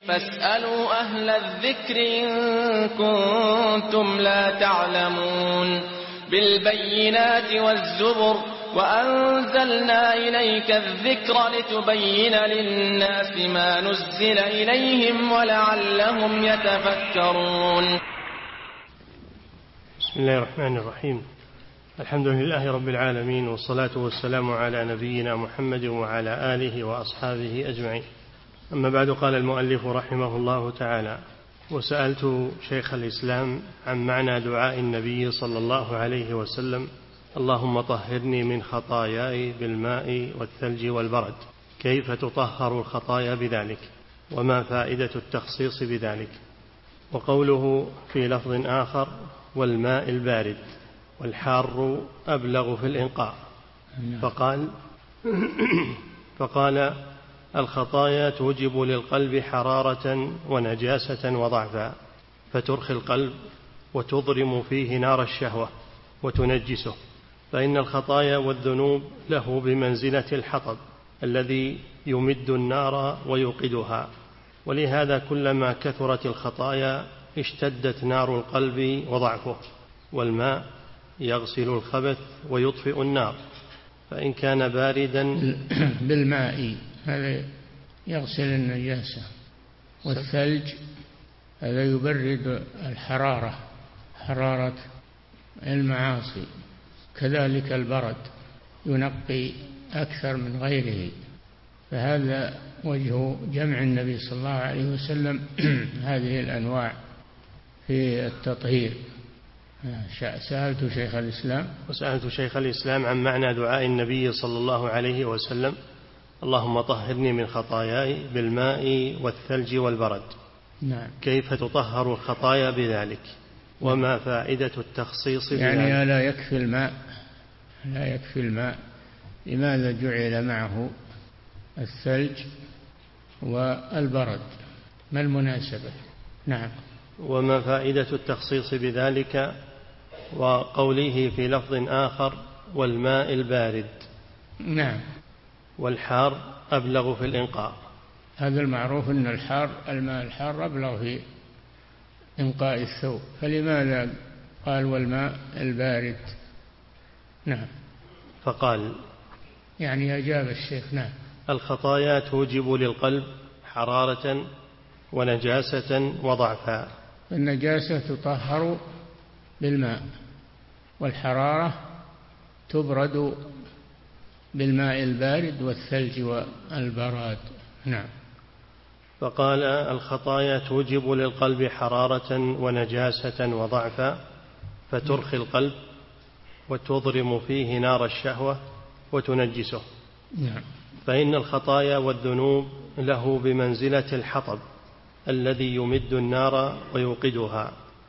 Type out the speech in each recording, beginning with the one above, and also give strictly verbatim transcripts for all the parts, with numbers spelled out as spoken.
فاسألوا أهل الذكر إن كنتم لا تعلمون بالبينات والزبر وأنزلنا إليك الذكر لتبين للناس ما نزل إليهم ولعلهم يتفكرون. بسم الله الرحمن الرحيم. الحمد لله رب العالمين، والصلاة والسلام على نبينا محمد وعلى آله وأصحابه أجمعين. أما بعد، قال المؤلف رحمه الله تعالى: وسألت شيخ الإسلام عن معنى دعاء النبي صلى الله عليه وسلم: اللهم طهرني من خطاياي بالماء والثلج والبرد، كيف تطهر الخطايا بذلك؟ وما فائدة التخصيص بذلك؟ وقوله في لفظ آخر: والماء البارد، والحار أبلغ في الإنقاء. فقال فقال الخطايا توجب للقلب حرارة ونجاسة وضعفا، فترخي القلب وتضرم فيه نار الشهوة وتنجسه، فإن الخطايا والذنوب له بمنزلة الحطب الذي يمد النار ويوقدها، ولهذا كلما كثرت الخطايا اشتدت نار القلب وضعفه. والماء يغسل الخبث ويطفئ النار، فإن كان باردا بالماء هذا يغسل النجاسة، والثلج هذا يبرد الحرارة، حرارة المعاصي، كذلك البرد ينقي أكثر من غيره. فهذا وجه جمع النبي صلى الله عليه وسلم هذه الأنواع في التطهير. سألت شيخ الإسلام وسألت شيخ الإسلام عن معنى دعاء النبي صلى الله عليه وسلم: اللهم طهرني من خطاياي بالماء والثلج والبرد. نعم. كيف تطهر الخطايا بذلك؟ وما فائدة التخصيص بذلك؟ يعني لا يكفي الماء، لا يكفي الماء، لماذا جعل معه الثلج والبرد؟ ما المناسبة؟ نعم. وما فائدة التخصيص بذلك؟ وقوله في لفظ آخر: والماء البارد. نعم. والحار أبلغ في الإنقاء. هذا المعروف أن الحار، الماء الحار أبلغ في إنقاء الثوب، فلماذا قال والماء البارد؟ نعم. فقال يعني أجاب الشيخ: نعم. الخطايا توجب للقلب حرارة ونجاسة وضعفا. النجاسة تطهر بالماء، والحرارة تبرد بالماء البارد والثلج والبراد. نعم. فقال الخطايا توجب للقلب حرارة ونجاسة وضعفا، فترخي القلب وتضرم فيه نار الشهوة وتنجسه. نعم. فإن الخطايا والذنوب له بمنزلة الحطب الذي يمد النار ويوقدها،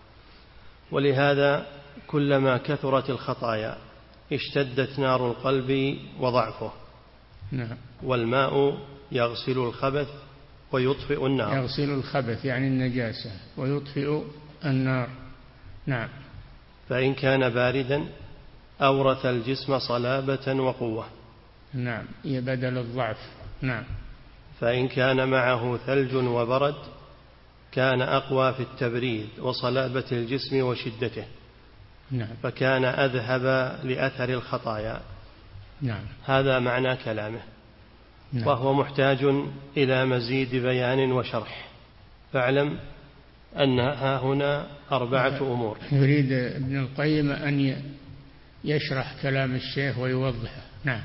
ولهذا كلما كثرت الخطايا اشتدت نار القلب وضعفه. نعم. والماء يغسل الخبث ويطفئ النار. يغسل الخبث يعني النجاسة، ويطفئ النار. نعم. فإن كان باردا أورث الجسم صلابة وقوة. نعم، يبدل الضعف. نعم. فإن كان معه ثلج وبرد كان أقوى في التبريد وصلابة الجسم وشدته. نعم. فكان أذهب لأثر الخطايا. نعم. هذا معنى كلامه. نعم. وهو محتاج إلى مزيد بيان وشرح، فاعلم أن ها هنا أربعة أمور. يريد ابن القيم أن يشرح كلام الشيخ ويوضحه. نعم.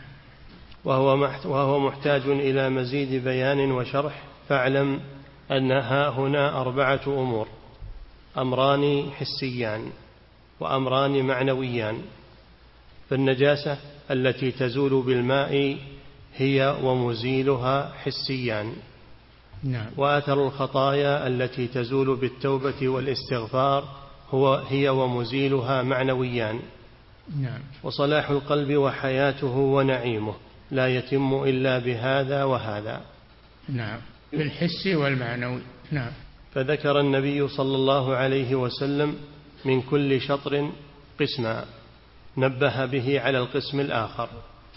وهو محتاج إلى مزيد بيان وشرح، فاعلم أن ها هنا أربعة أمور: أمران حسيان وأمران معنويان. فالنجاسة التي تزول بالماء هي ومزيلها حسيان. نعم. وآثر الخطايا التي تزول بالتوبة والاستغفار هو هي ومزيلها معنويان. نعم. وصلاح القلب وحياته ونعيمه لا يتم إلا بهذا وهذا. نعم، بالحس والمعنوي. نعم. فذكر النبي صلى الله عليه وسلم من كل شطر قسما نبه به على القسم الآخر،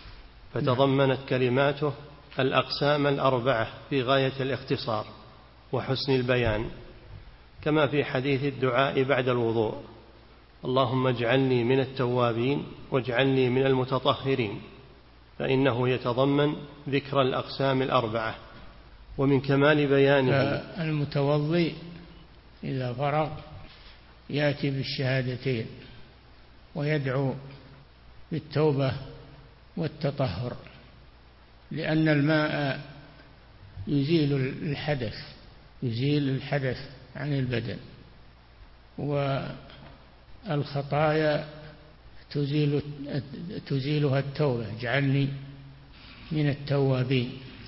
فتضمنت كلماته الأقسام الأربعة في غاية الاختصار، وحسن البيان، كما في حديث الدعاء بعد الوضوء: اللهم اجعلني من التوابين واجعلني من المتطهرين، فإنه يتضمن ذكر الأقسام الأربعة. ومن كمال بيانه المتوضي إذا فرغ يأتي بالشهادتين ويدعو بالتوبة والتطهر، لأن الماء يزيل الحدث يزيل الحدث عن البدن، والخطايا تزيل تزيلها التوبة. اجعلني من التوابين،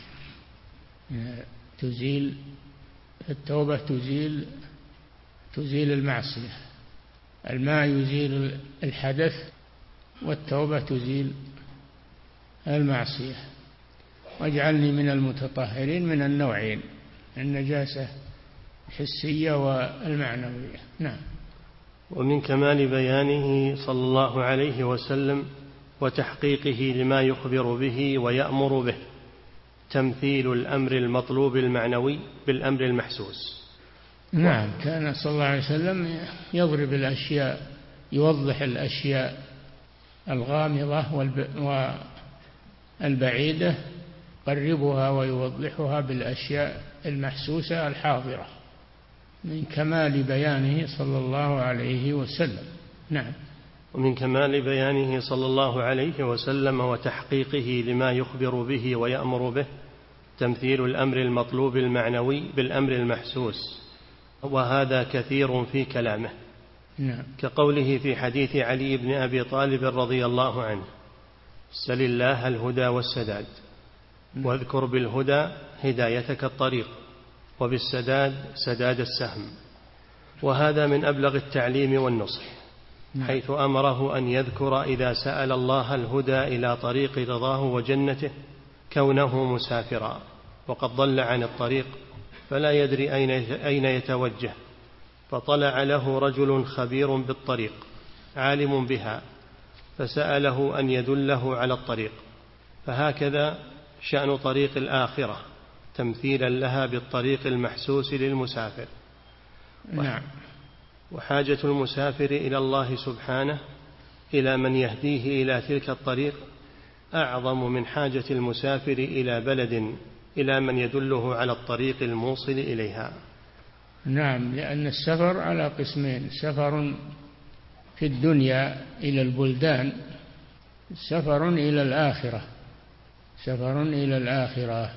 تزيل التوبة تزيل تزيل المعصية. الماء يزيل الحدث والتوبة تزيل المعصية. واجعلني من المتطهرين من النوعين، النجاسة الحسية والمعنوية. نعم. ومن كمال بيانه صلى الله عليه وسلم وتحقيقه لما يخبر به ويأمر به تمثيل الأمر المطلوب المعنوي بالأمر المحسوس. نعم، كان صلى الله عليه وسلم يضرب الأشياء، يوضح الأشياء الغامضة والبعيدة، يقربها ويوضحها بالأشياء المحسوسة الحاضرة، من كمال بيانه صلى الله عليه وسلم. نعم. ومن كمال بيانه صلى الله عليه وسلم وتحقيقه لما يخبر به ويأمر به تمثيل الأمر المطلوب المعنوي بالأمر المحسوس، وهذا كثير في كلامه. نعم. كقوله في حديث علي بن أبي طالب رضي الله عنه: سل الله الهدى والسداد، واذكر بالهدى هدايتك الطريق، وبالسداد سداد السهم. وهذا من أبلغ التعليم والنصح، حيث أمره أن يذكر إذا سأل الله الهدى إلى طريق رضاه وجنته كونه مسافرا وقد ضل عن الطريق فلا يدري أين يتوجه، فطلع له رجل خبير بالطريق عالم بها فسأله أن يدله على الطريق. فهكذا شأن طريق الآخرة تمثيلا لها بالطريق المحسوس للمسافر. نعم. وحاجة المسافر إلى الله سبحانه إلى من يهديه إلى تلك الطريق أعظم من حاجة المسافر إلى بلد إلى من يدله على الطريق الموصل إليها. نعم، لأن السفر على قسمين: سفر في الدنيا إلى البلدان، سفر إلى الآخرة سفر إلى الآخرة.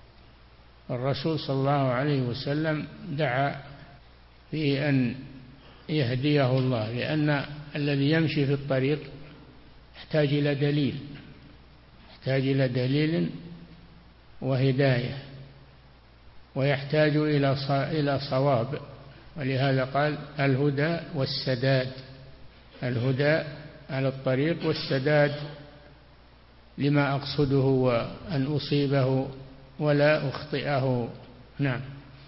الرسول صلى الله عليه وسلم دعا في أن يهديه الله، لأن الذي يمشي في الطريق يحتاج إلى دليل يحتاج إلى دليل وهداية، ويحتاج إلى صواب، ولهذا قال الهدى والسداد. الهدى على الطريق، والسداد لما أقصده وأن أصيبه ولا أخطئه. نعم.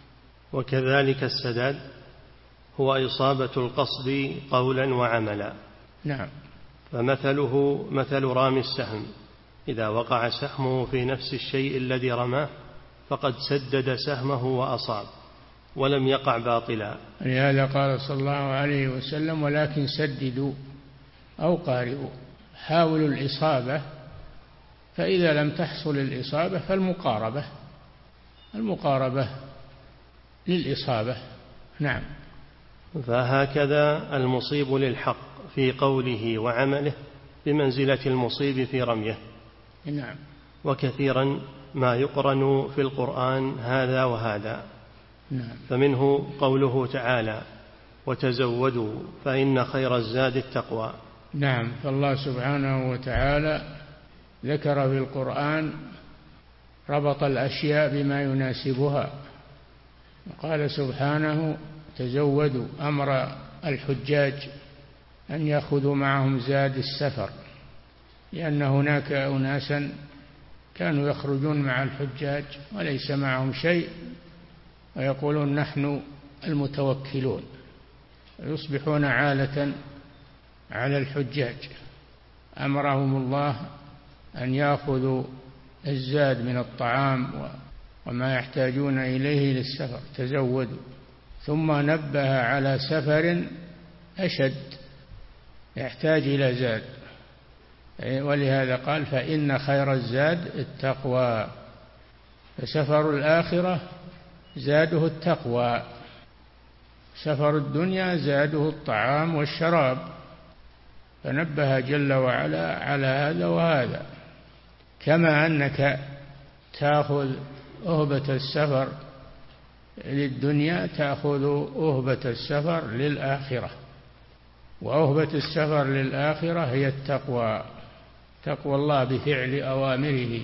وكذلك السداد هو إصابة القصد قولا وعملا. نعم. فمثله مثل رامي السهم، إذا وقع سهمه في نفس الشيء الذي رماه فقد سدد سهمه وأصاب ولم يقع باطلا. لهذا قال صلى الله عليه وسلم: ولكن سددوا أو قاربوا. حاولوا الإصابة، فإذا لم تحصل الإصابة فالمقاربة المقاربة للإصابة. نعم. فهكذا المصيب للحق في قوله وعمله بمنزلة المصيب في رميه. نعم. وكثيرا ما يقرن في القرآن هذا وهذا. نعم. فمنه قوله تعالى: وتزودوا فإن خير الزاد التقوى. نعم. فالله سبحانه وتعالى ذكر في القرآن ربط الأشياء بما يناسبها، قال سبحانه: تزودوا، أمر الحجاج أن يأخذوا معهم زاد السفر، لأن هناك أناسا كانوا يخرجون مع الحجاج وليس معهم شيء ويقولون نحن المتوكلون، يصبحون عالة على الحجاج. أمرهم الله أن يأخذوا الزاد من الطعام وما يحتاجون إليه للسفر، تزودوا. ثم نبه على سفر أشد يحتاج إلى زاد، ولهذا قال فإن خير الزاد التقوى. فسفر الآخرة زاده التقوى، سفر الدنيا زاده الطعام والشراب. فنبه جل وعلا على هذا وهذا. كما أنك تأخذ أهبة السفر للدنيا تأخذ أهبة السفر للآخرة، وأهبة السفر للآخرة هي التقوى، تقوى الله بفعل أوامره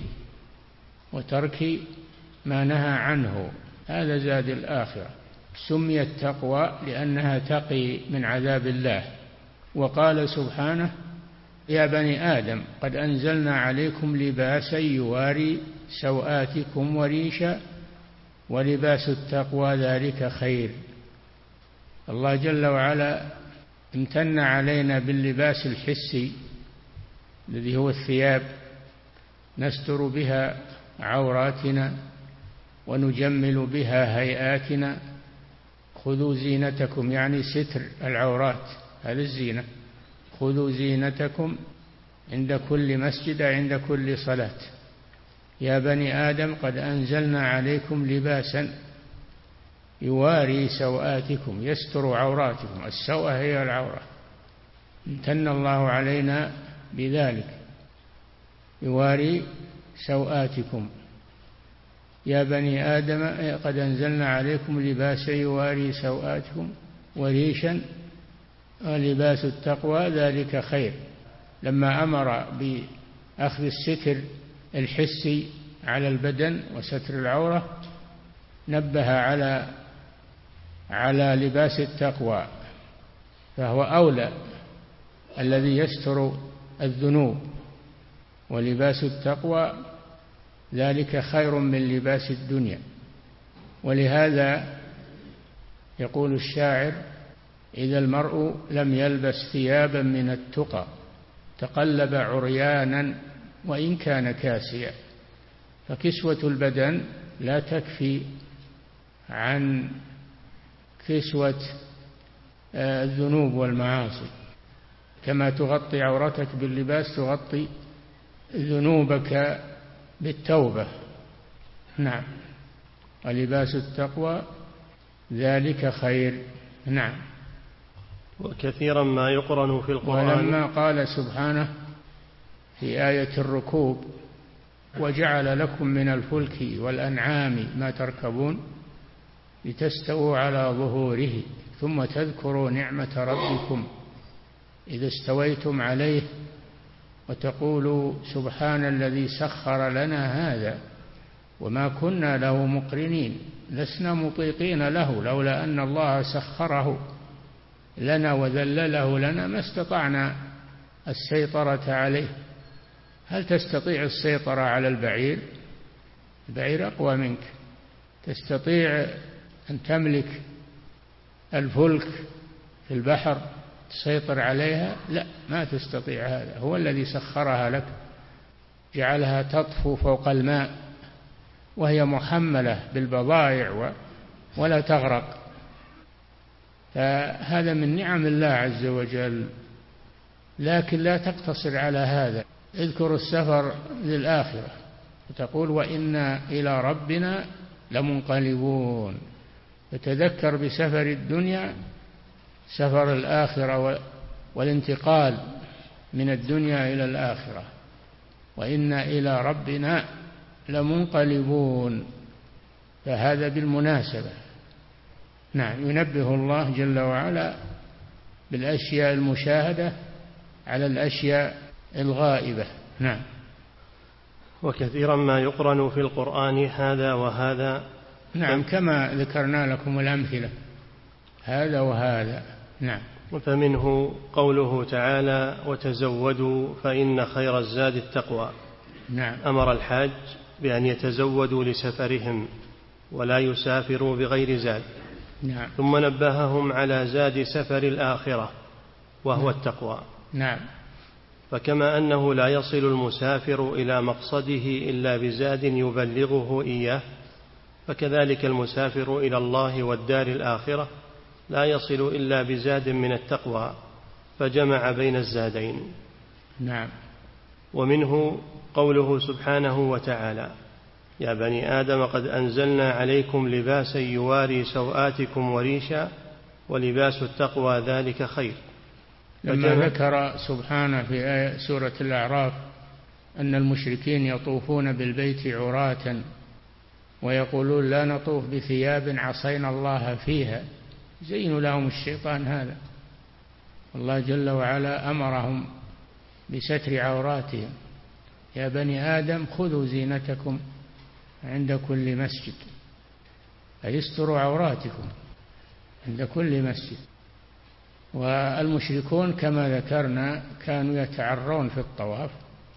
وترك ما نهى عنه، هذا زاد الآخرة. سميت تقوى لأنها تقي من عذاب الله. وقال سبحانه يا بني آدم قد أنزلنا عليكم لباسا يواري سوآتكم وريشا ولباس التقوى ذلك خير. الله جل وعلا امتن علينا باللباس الحسي الذي هو الثياب نستر بها عوراتنا ونجمل بها هيئاتنا. خذوا زينتكم يعني ستر العورات، هذا الزينة. خذوا زينتكم عند كل مسجد عند كل صلاة. يا بني آدم قد أنزلنا عليكم لباسا يواري سوآتكم يستر عوراتكم، السوء هي العورة، امتن الله علينا بذلك، يواري سوآتكم. يا بني آدم قد أنزلنا عليكم لباسا يواري سوآتكم وريشا ولباس التقوى ذلك خير. لما أمر بأخذ الستر الحسي على البدن وستر العورة نبه على على لباس التقوى، فهو أولى الذي يستر الذنوب، ولباس التقوى ذلك خير من لباس الدنيا. ولهذا يقول الشاعر إذا المرء لم يلبس ثيابا من التقى تقلب عريانا وإن كان كاسيا. فكسوة البدن لا تكفي عن كسوة الذنوب والمعاصي، كما تغطي عورتك باللباس تغطي ذنوبك بالتوبة. نعم، ولباس التقوى ذلك خير. نعم. وكثيرا ما يقرن في القرآن. ولما قال سبحانه في آية الركوب وجعل لكم من الفلك والأنعام ما تركبون لتستووا على ظهوره ثم تذكروا نعمة ربكم إذا استويتم عليه وتقولوا سبحان الذي سخر لنا هذا وما كنا له مقرنين لسنا مطيقين له لولا أن الله سخره لنا وذلله لنا ما استطعنا السيطرة عليه. هل تستطيع السيطرة على البعير؟ البعير أقوى منك. تستطيع أن تملك الفلك في البحر تسيطر عليها؟ لا، ما تستطيع هذا. هو الذي سخرها لك، جعلها تطفو فوق الماء وهي محملة بالبضائع ولا تغرق. فهذا من نعم الله عز وجل. لكن لا تقتصر على هذا، اذكر السفر للآخرة وتقول وإنا إلى ربنا لمنقلبون. فتذكر بسفر الدنيا سفر الآخرة والانتقال من الدنيا إلى الآخرة. وإنا إلى ربنا لمنقلبون، فهذا بالمناسبة. نعم، ينبه الله جل وعلا بالأشياء المشاهدة على الأشياء الغائبة. نعم. وكثيرا ما يقرن في القرآن هذا وهذا. نعم، كما ذكرنا لكم الأمثلة، هذا وهذا. نعم. فمنه قوله تعالى وتزودوا فإن خير الزاد التقوى. نعم. أمر الحاج بأن يتزودوا لسفرهم ولا يسافروا بغير زاد. نعم. ثم نبههم على زاد سفر الآخرة وهو نعم. التقوى. نعم. فكما أنه لا يصل المسافر إلى مقصده إلا بزاد يبلغه إياه فكذلك المسافر إلى الله والدار الآخرة لا يصل إلا بزاد من التقوى، فجمع بين الزادين. نعم. ومنه قوله سبحانه وتعالى: يا بني آدم قد أنزلنا عليكم لباسا يواري سوآتكم وريشا ولباس التقوى ذلك خير. لما ذكر سبحانه في آية سورة الأعراف أن المشركين يطوفون بالبيت عراة ويقولون لا نطوف بثياب عصينا الله فيها، زين لهم الشيطان هذا. الله جل وعلا أمرهم بستر عوراتهم: يا بني آدم خذوا زينتكم عند كل مسجد، أي استروا عوراتكم عند كل مسجد. والمشركون كما ذكرنا كانوا يتعرون في الطواف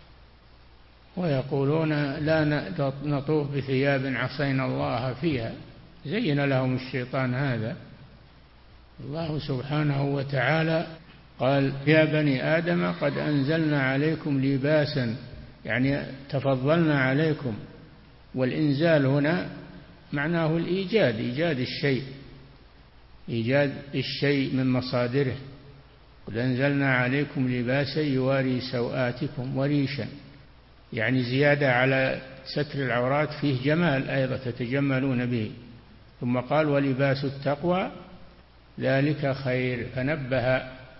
ويقولون لا نطوف بثياب عصينا الله فيها، زين لهم الشيطان هذا. الله سبحانه وتعالى قال: يا بني آدم قد أنزلنا عليكم لباسا، يعني تفضلنا عليكم. والإنزال هنا معناه الإيجاد، إيجاد الشيء، إيجاد الشيء من مصادره. قد أنزلنا عليكم لباسا يواري سوآتكم وريشا، يعني زيادة على ستر العورات فيه جمال أيضا تتجملون به. ثم قال: ولباس التقوى ذلك خير، فنبه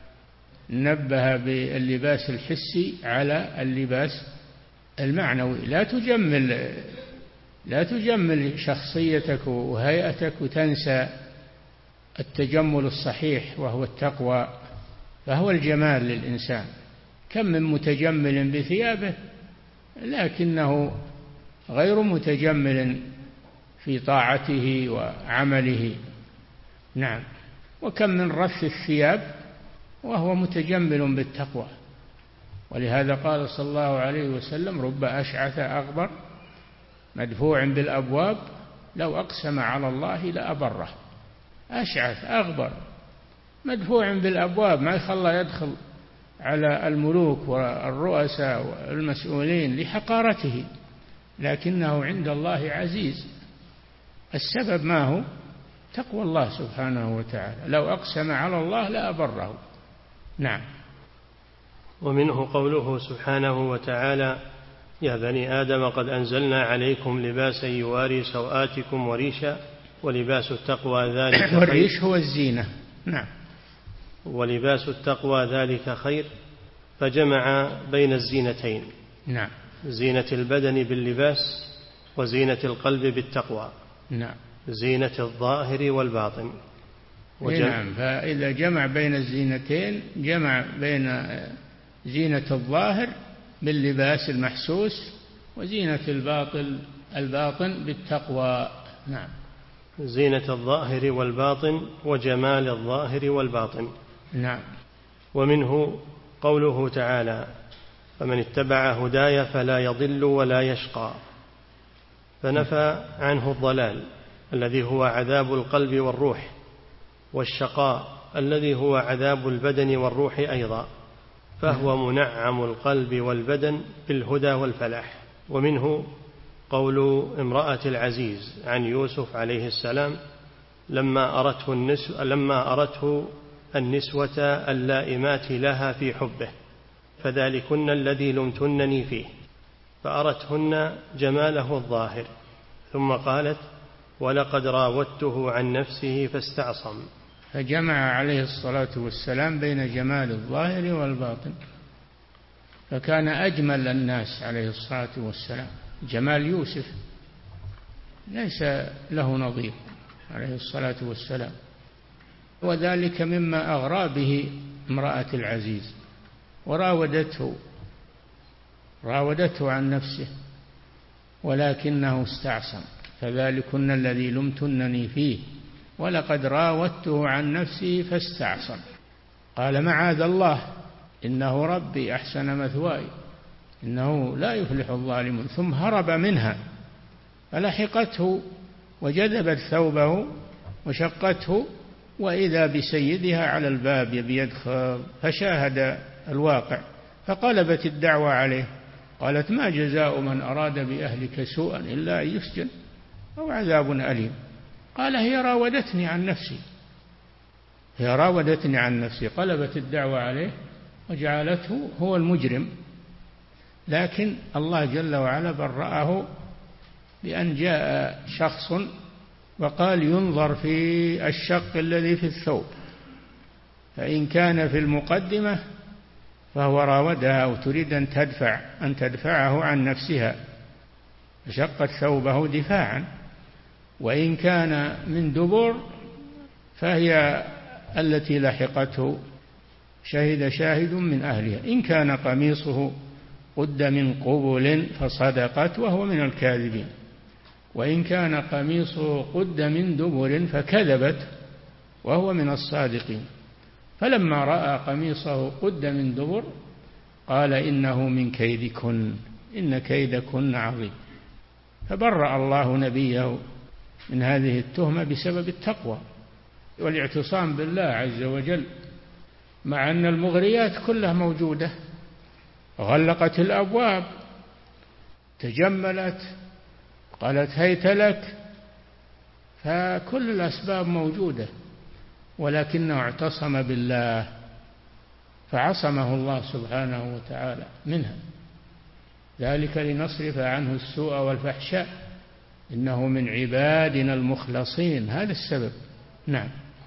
نبه باللباس الحسي على اللباس المعنوي. لا تجمل لا تجمل شخصيتك وهيئتك وتنسى التجمل الصحيح وهو التقوى، فهو الجمال للإنسان. كم من متجمل بثيابه لكنه غير متجمل في طاعته وعمله. نعم. وكم من رث الثياب وهو متجمل بالتقوى. ولهذا قال صلى الله عليه وسلم: رب أشعث أغبر مدفوع بالأبواب لو أقسم على الله لأبره. أشعث أغبر مدفوع بالأبواب، ما يخلى يدخل على الملوك والرؤساء والمسؤولين لحقارته، لكنه عند الله عزيز. السبب ما هو؟ تقوى الله سبحانه وتعالى. لو أقسم على الله لأبره. نعم. ومنه قوله سبحانه وتعالى: يا بني آدم قد أنزلنا عليكم لباسا يواري سوآتكم وريشا ولباس التقوى ذلك خير. والريش هو الزينة. نعم. ولباس التقوى ذلك خير، فجمع بين الزينتين. نعم. زينة البدن باللباس وزينة القلب بالتقوى. نعم. زينة الظاهر والباطن. وجمع. نعم. فإذا جمع بين الزينتين جمع بين زينة الظاهر باللباس المحسوس وزينة الباطل الباطن بالتقوى. نعم. زينة الظاهر والباطن وجمال الظاهر والباطن. نعم. ومنه قوله تعالى: فمن اتبع هداي فلا يضل ولا يشقى، فنفى عنه الضلال الذي هو عذاب القلب والروح، والشقاء الذي هو عذاب البدن والروح أيضا، فهو منعم القلب والبدن بالهدى والفلاح. ومنه قول امرأة العزيز عن يوسف عليه السلام لما أرته النسوة, لما أرته النسوة اللائمات لها في حبه: فذلكن الذي لمتنني فيه، فأرتهن جماله الظاهر، ثم قالت: ولقد راودته عن نفسه فاستعصم. فجمع عليه الصلاة والسلام بين جمال الظاهر والباطن، فكان أجمل الناس عليه الصلاة والسلام. جمال يوسف ليس له نظير عليه الصلاة والسلام، وذلك مما أغرى به امرأة العزيز، وراودته راودته عن نفسه ولكنه استعصم: فذلكن الذي لمتنني فيه ولقد راودته عن نفسه فاستعصم. قال: معاذ الله، إنه ربي أحسن مثواي، إنه لا يفلح الظالمون. ثم هرب منها فلحقته وجذبت ثوبه وشقته، وإذا بسيدها على الباب يبي يدخل، فشاهد الواقع فقلبت الدعوة عليه. قالت: ما جزاء من أراد بأهلك سوءا إلا أن يسجن أو عذاب أليم. قال هي راودتني عن نفسي، هي راودتني عن نفسي، قلبت الدعوة عليه وجعلته هو المجرم. لكن الله جل وعلا برأه بأن جاء شخص وقال ينظر في الشق الذي في الثوب، فإن كان في المقدمة فهو راودها وتريد أن تدفع أن تدفعه عن نفسها فشقت ثوبه دفاعا، وإن كان من دبر فهي التي لحقته شهد شاهد من أهلها إن كان قميصه قد من قبل فصدقت وهو من الكاذبين، وإن كان قميصه قد من دبر فكذبت وهو من الصادقين. فلما رأى قميصه قد من دبر قال إنه من كيدكن إن كيدكن عظيم. فبرأ الله نبيه من هذه التهمة بسبب التقوى والاعتصام بالله عز وجل، مع أن المغريات كلها موجودة، غلقت الأبواب، تجملت، قالت هيت لك، فكل الأسباب موجودة، ولكنه اعتصم بالله فعصمه الله سبحانه وتعالى منها، ذلك لنصرف عنه السوء والفحشاء إنه من عبادنا المخلصين، هذا السبب. نعم.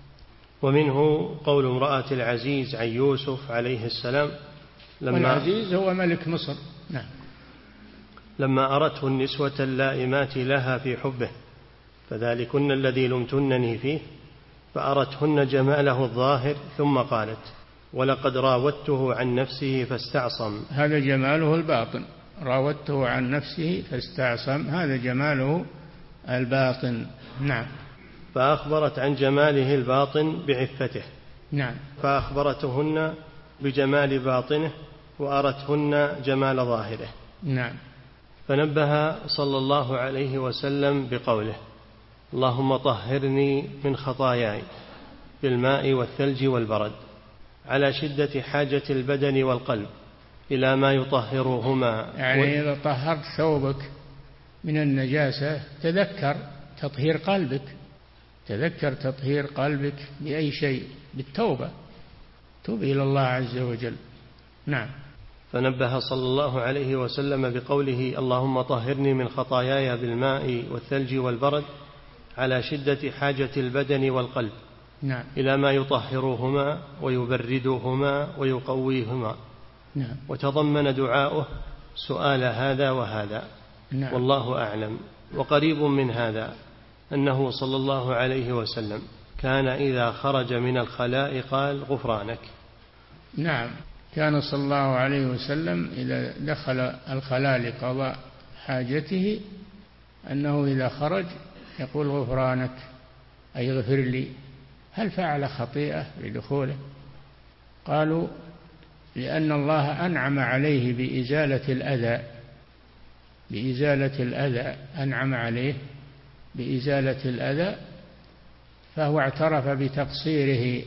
ومنه قول امرأة العزيز عن يوسف عليه السلام لما والعزيز هو ملك مصر. نعم. لما أرته النسوة اللائمات لها في حبه فذلكن الذي لمتنني فيه، فأرتهن جماله الظاهر ثم قالت ولقد راودته عن نفسه فاستعصم. هذا جماله الباطن، راودته عن نفسه فاستعصم، هذا جماله الباطن. نعم. فأخبرت عن جماله الباطن بعفته. نعم. فأخبرتهن بجمال باطنه وأرتهن جمال ظاهره. نعم. فنبه صلى الله عليه وسلم بقوله اللهم طهرني من خطاياي بالماء والثلج والبرد، على شدة حاجة البدن والقلب إلى ما يطهرهما. يعني إذا طهرت ثوبك من النجاسة تذكر تطهير قلبك، تذكر تطهير قلبك بأي شيء، بالتوبة، توب إلى الله عز وجل. نعم. فنبه صلى الله عليه وسلم بقوله اللهم طهرني من خطاياي بالماء والثلج والبرد على شدة حاجة البدن والقلب. نعم. إلى ما يطهرهما ويبردهما ويقويهما. نعم. وتضمن دعاؤه سؤال هذا وهذا. نعم. والله أعلم. وقريب من هذا أنه صلى الله عليه وسلم كان إذا خرج من الخلاء قال غفرانك. نعم. كان صلى الله عليه وسلم إذا دخل الخلاء لقضاء حاجته أنه إذا خرج يقول غفرانك أي اغفر لي. هل فعل خطيئة لدخوله؟ قالوا لأن الله أنعم عليه بإزالة الأذى، بإزالة الأذى أنعم عليه بإزالة الأذى، فهو اعترف بتقصيره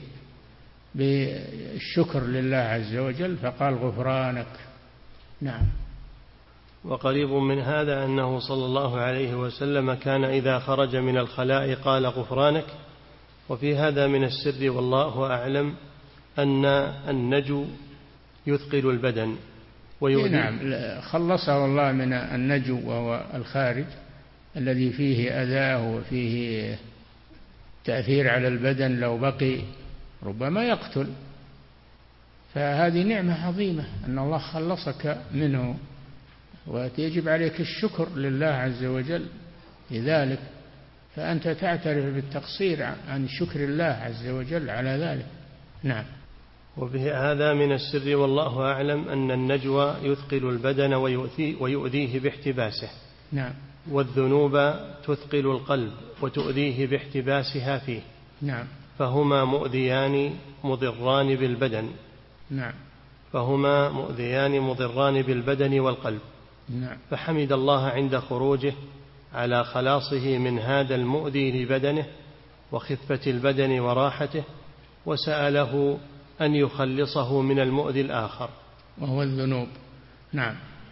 بالشكر لله عز وجل فقال غفرانك. نعم. وقريب من هذا أنه صلى الله عليه وسلم كان إذا خرج من الخلاء قال غفرانك. وفي هذا من السر والله أعلم أن النجو يثقل البدن ويؤذي. نعم. خلصه الله من النجو وهو الخارج الذي فيه أذاه وفيه تأثير على البدن، لو بقي ربما يقتل، فهذه نعمة عظيمة أن الله خلصك منه، ويجب عليك الشكر لله عز وجل لذلك، فأنت تعترف بالتقصير عن شكر الله عز وجل على ذلك. نعم. وفي هذا من السر والله أعلم أن النجوى يثقل البدن ويؤذيه باحتباسه. نعم. والذنوب تثقل القلب وتؤذيه باحتباسها فيه. نعم. فهما مؤذيان مضران بالبدن. نعم. فهما مؤذيان مضران بالبدن والقلب. نعم. فحمد الله عند خروجه على خلاصه من هذا المؤذي لبدنه وخفة البدن وراحته، وسأله أن يخلصه من المؤذي الآخر وهو الذنوب. نعم.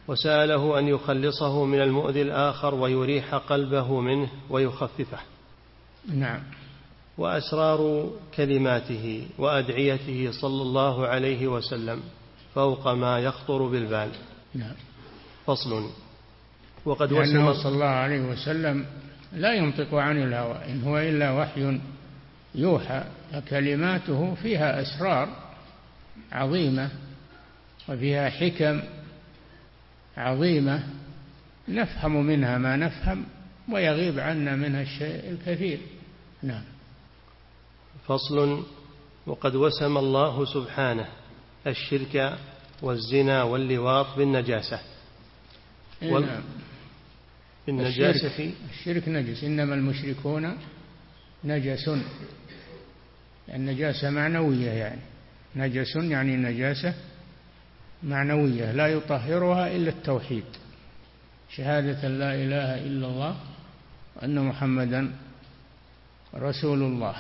وسأله أن يخلصه من المؤذي الآخر ويريح قلبه منه ويخففه. نعم. وأسرار كلماته وأدعيته صلى الله عليه وسلم فوق ما يخطر بالبال. نعم. فصل. وقد لأنه صلى الله عليه وسلم لا ينطق عن الهوى، إن هو إلا وحي يوحى، فكلماته فيها أسرار عظيمة وفيها حكم عظيمة نفهم منها ما نفهم ويغيب عنا منها الشيء الكثير. نعم. فصل. وقد وسم الله سبحانه الشرك والزنا واللواط بالنجاسة. وال... نعم. بالنجاسة. الشرك, الشرك نجس، إنما المشركون نجس، النجاسة معنوية، يعني نجس يعني نجاسة معنوية لا يطهرها إلا التوحيد، شهادة لا إله إلا الله وأن محمدا رسول الله.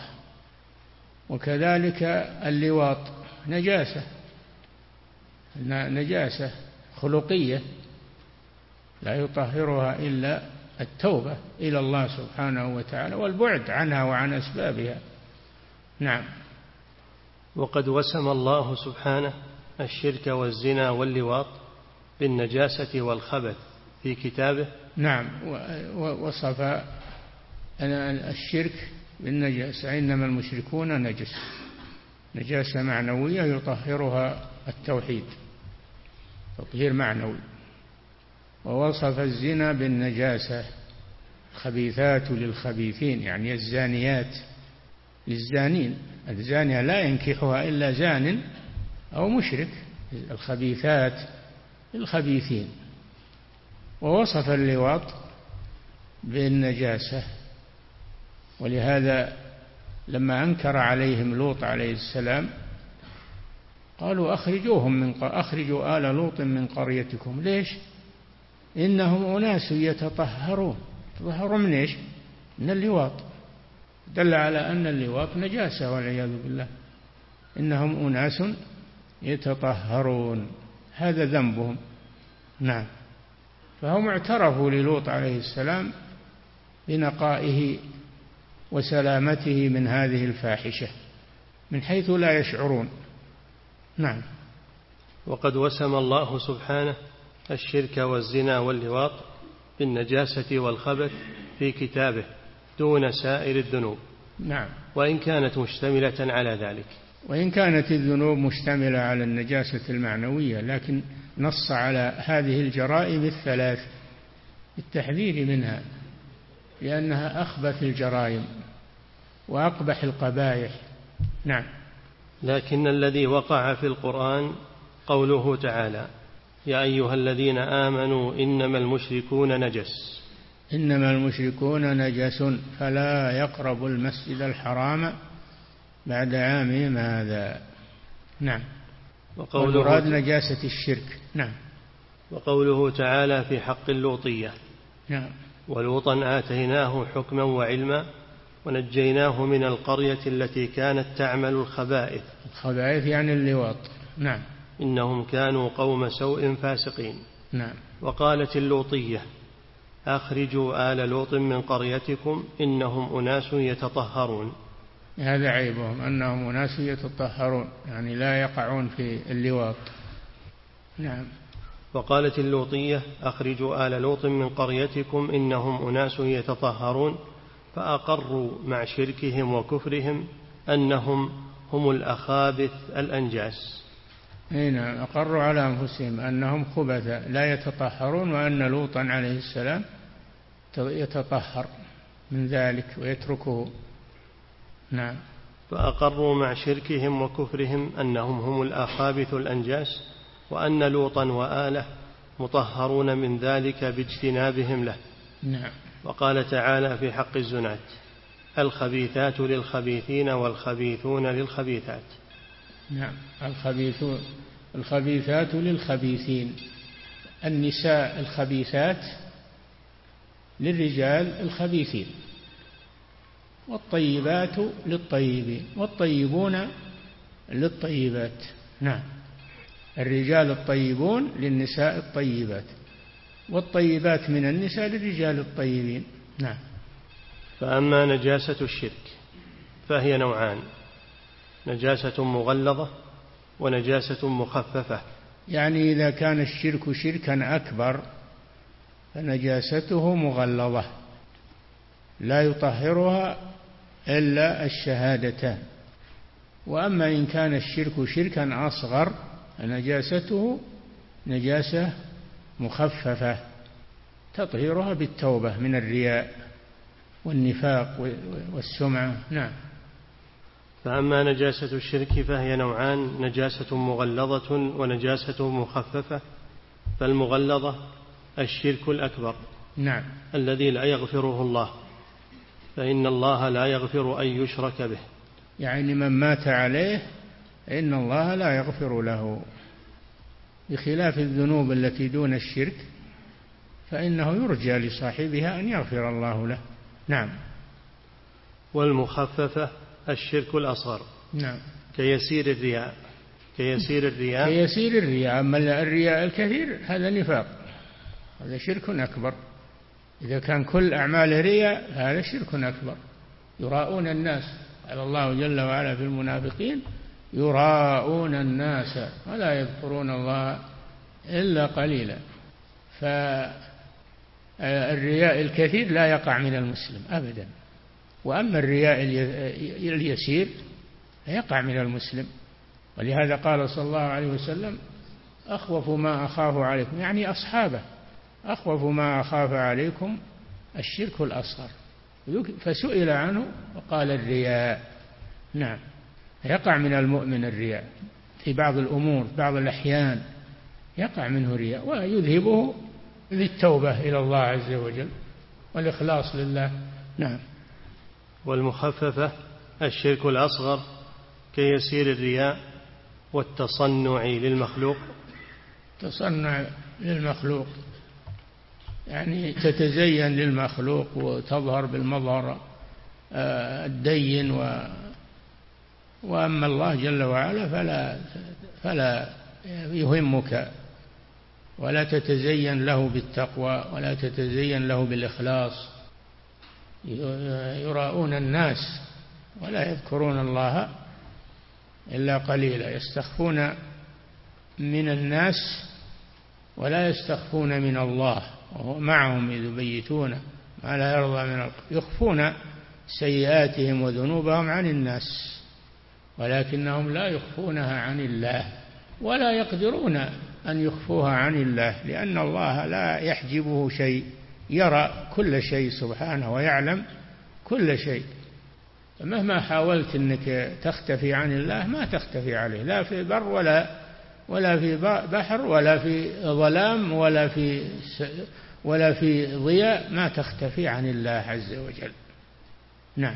وكذلك اللواط نجاسة، نجاسة خلقية لا يطهرها إلا التوبة إلى الله سبحانه وتعالى والبعد عنها وعن أسبابها. نعم. وقد وسم الله سبحانه الشرك والزنا واللواط بالنجاسة والخبث في كتابه. نعم. ووصف الشرك بالنجاسة، إنما المشركون نجس، نجاسة معنوية يطهرها التوحيد تطهير معنوي. ووصف الزنا بالنجاسة، خبيثات للخبيثين، يعني الزانيات للزانين، الزانية لا ينكحها إلا زان أو مشرك، الخبيثات للخبيثين. ووصف اللواط بالنجاسة، ولهذا لما أنكر عليهم لوط عليه السلام قالوا أخرجوهم من أخرجوا آل لوط من قريتكم. ليش؟ إنهم أناس يتطهرون. يتطهرون من إيش؟ من اللواط، دل على أن اللواط نجاسة والعياذ بالله. إنهم أناس يتطهرون، هذا ذنبهم. نعم. فهم اعترفوا للوط عليه السلام بنقائه وسلامته من هذه الفاحشة من حيث لا يشعرون. نعم. وقد وسم الله سبحانه الشرك والزنا واللواط بالنجاسة والخبث في كتابه دون سائر الذنوب. نعم. وإن كانت مشتملة على ذلك، وإن كانت الذنوب مشتملة على النجاسة المعنوية، لكن نص على هذه الجرائم الثلاث بالتحذير منها، لأنها أخبث الجرائم وأقبح القبائح. نعم. لكن الذي وقع في القرآن قوله تعالى: يا أيها الذين آمنوا إنما المشركون نجس. إنما المشركون نجس فلا يقربوا المسجد الحرام بعد عامهم هذا. نعم. والمراد نجاسة الشرك. نعم. وقوله تعالى في حق اللوطية: نعم. ولوطا آتيناه حكما وعلما ونجيناه من القرية التي كانت تعمل الخبائث. الخبائث يعني اللواط. نعم. إنهم كانوا قوم سوء فاسقين. نعم. وقالت اللوطية: أخرجوا آل لوط من قريتكم إنهم أناس يتطهرون. هذا عيبهم أنهم أناس يتطهرون، يعني لا يقعون في اللواط. نعم. وقالت اللوطية: أخرجوا آل لوط من قريتكم إنهم أناس يتطهرون، فأقروا مع شركهم وكفرهم أنهم هم الأخابث الأنجاس. هنا أقروا على أنفسهم أنهم خبث لا يتطهرون، وأن لوطا عليه السلام يتطهر من ذلك ويتركه. نعم. فأقروا مع شركهم وكفرهم أنهم هم الأخابث الأنجاس، وأن لوطا وآله مطهرون من ذلك باجتنابهم له. نعم. وقال تعالى في حق الزنات: الخبيثات للخبيثين والخبيثون للخبيثات. نعم. الخبيثون الخبيثات للخبيثين، النساء الخبيثات للرجال الخبيثين، والطيبات للطيبين والطيبون للطيبات. نعم. الرجال الطيبون للنساء الطيبات، والطيبات من النساء للرجال الطيبين. نعم. فأما نجاسة الشرك فهي نوعان: نجاسة مغلظة ونجاسة مخففة. يعني إذا كان الشرك شركا أكبر فنجاسته مغلظة لا يطهرها إلا الشهادتان، وأما إن كان الشرك شركا أصغر فنجاسته نجاسة مخففة تطهيرها بالتوبة من الرياء والنفاق والسمعة. نعم. فأما نجاسة الشرك فهي نوعان: نجاسة مغلظة ونجاسة مخففة. فالمغلظة الشرك الأكبر، نعم، الذي لا يغفره الله، فإن الله لا يغفر أن يشرك به. يعني من مات عليه إن الله لا يغفر له، بخلاف الذنوب التي دون الشرك فإنه يرجى لصاحبها أن يغفر الله له. نعم. والمخففة الشرك الأصغر، نعم، كيسير الرياء كيسير الرياء كيسير الرياء. أما الرياء الكثير هذا نفاق، هذا شرك أكبر. إذا كان كل أعمال رياء هذا شرك أكبر. يراءون الناس، قال الله جل وعلا في المنافقين: يراءون الناس ولا يذكرون الله إلا قليلا. فالرياء الكثير لا يقع من المسلم أبدا، وأما الرياء اليسير يقع من المسلم. ولهذا قال صلى الله عليه وسلم: أخوف ما أخاف عليكم، يعني أصحابه، أخوف ما أخاف عليكم الشرك الأصغر. فسئل عنه وقال: الرياء. نعم، يقع من المؤمن الرياء في بعض الأمور، بعض الأحيان يقع منه رياء، ويذهبه للتوبة إلى الله عز وجل والإخلاص لله. نعم. والمخففة الشرك الأصغر، كيسير الرياء والتصنع للمخلوق. تصنع للمخلوق يعني تتزين للمخلوق وتظهر بالمظهر الدين، و وأما الله جل وعلا فلا فلا يهمك، ولا تتزين له بالتقوى ولا تتزين له بالإخلاص. يراءون الناس ولا يذكرون الله إلا قليلا، يستخفون من الناس ولا يستخفون من الله، وهو معهم إذ يبيتون ما لا يرضى من القول، يخفون سيئاتهم وذنوبهم عن الناس ولكنهم لا يخفونها عن الله، ولا يقدرون أن يخفوها عن الله، لأن الله لا يحجبه شيء، يرى كل شيء سبحانه ويعلم كل شيء. فمهما حاولت أنك تختفي عن الله ما تختفي عليه، لا في بر ولا ولا في بحر ولا في ظلام ولا في ولا في ضياء، ما تختفي عن الله عز وجل. نعم.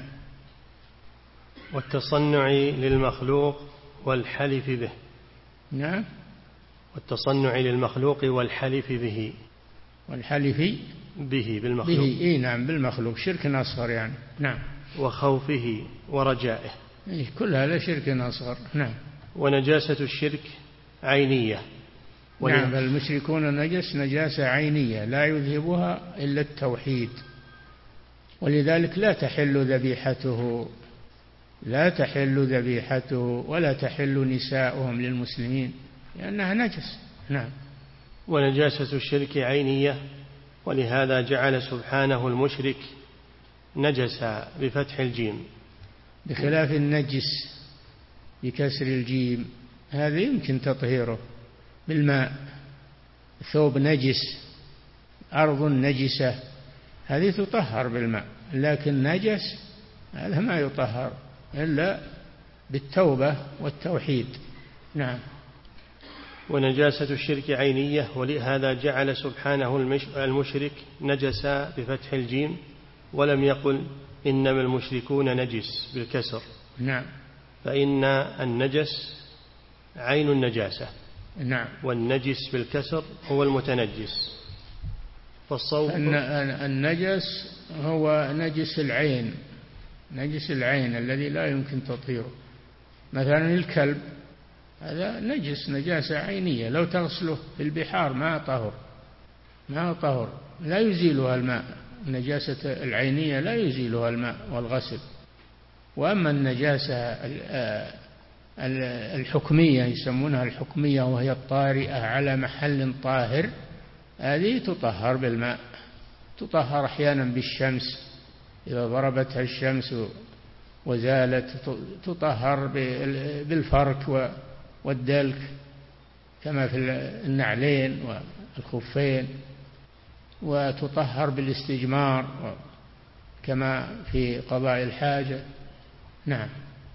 والتصنع للمخلوق والحلف به. نعم. والتصنع للمخلوق والحلف به. والحلف به بالمخلوق. به إيه نعم، بالمخلوق شرك أصغر يعني. نعم. وخوفه ورجائه. إيه كل هذا شرك أصغر. نعم. ونجاسة الشرك عينية. نعم، المشركون نجس نجاسة عينية لا يذهبها إلا التوحيد، ولذلك لا تحل ذبيحته لا تحل ذبيحته ولا تحل نساؤهم للمسلمين لأنها نجس. نعم. ونجاسة الشرك عينية، ولهذا جعل سبحانه المشرك نجسا بفتح الجيم، بخلاف النجس بكسر الجيم، هذا يمكن تطهيره بالماء. ثوب نجس، أرض نجسة، هذه تطهر بالماء، لكن نجس هذا ما يطهر إلا بالتوبة والتوحيد. نعم. ونجاسة الشرك عينية، ولهذا جعل سبحانه المشرك نجسا بفتح الجيم، ولم يقل إنما المشركون نجس بالكسر. نعم. فإن النجس عين النجاسة. نعم. والنجس بالكسر هو المتنجس. فالصوت النجس هو نجس العين، نجس العين الذي لا يمكن تطهيره. مثلا الكلب هذا نجس نجاسة عينية، لو تغسله في البحار ما طهر، ما طهر، لا يزيلها الماء. النجاسة العينية لا يزيلها الماء والغسل. وأما النجاسة الحكمية يسمونها الحكمية، وهي الطارئة على محل طاهر، هذه تطهر بالماء، تطهر أحيانا بالشمس إذا ضربتها الشمس وزالت، تطهر بالفرك والدلك كما في النعلين والخفين، وتطهر بالاستجمار كما في قضاء الحاجة. نعم.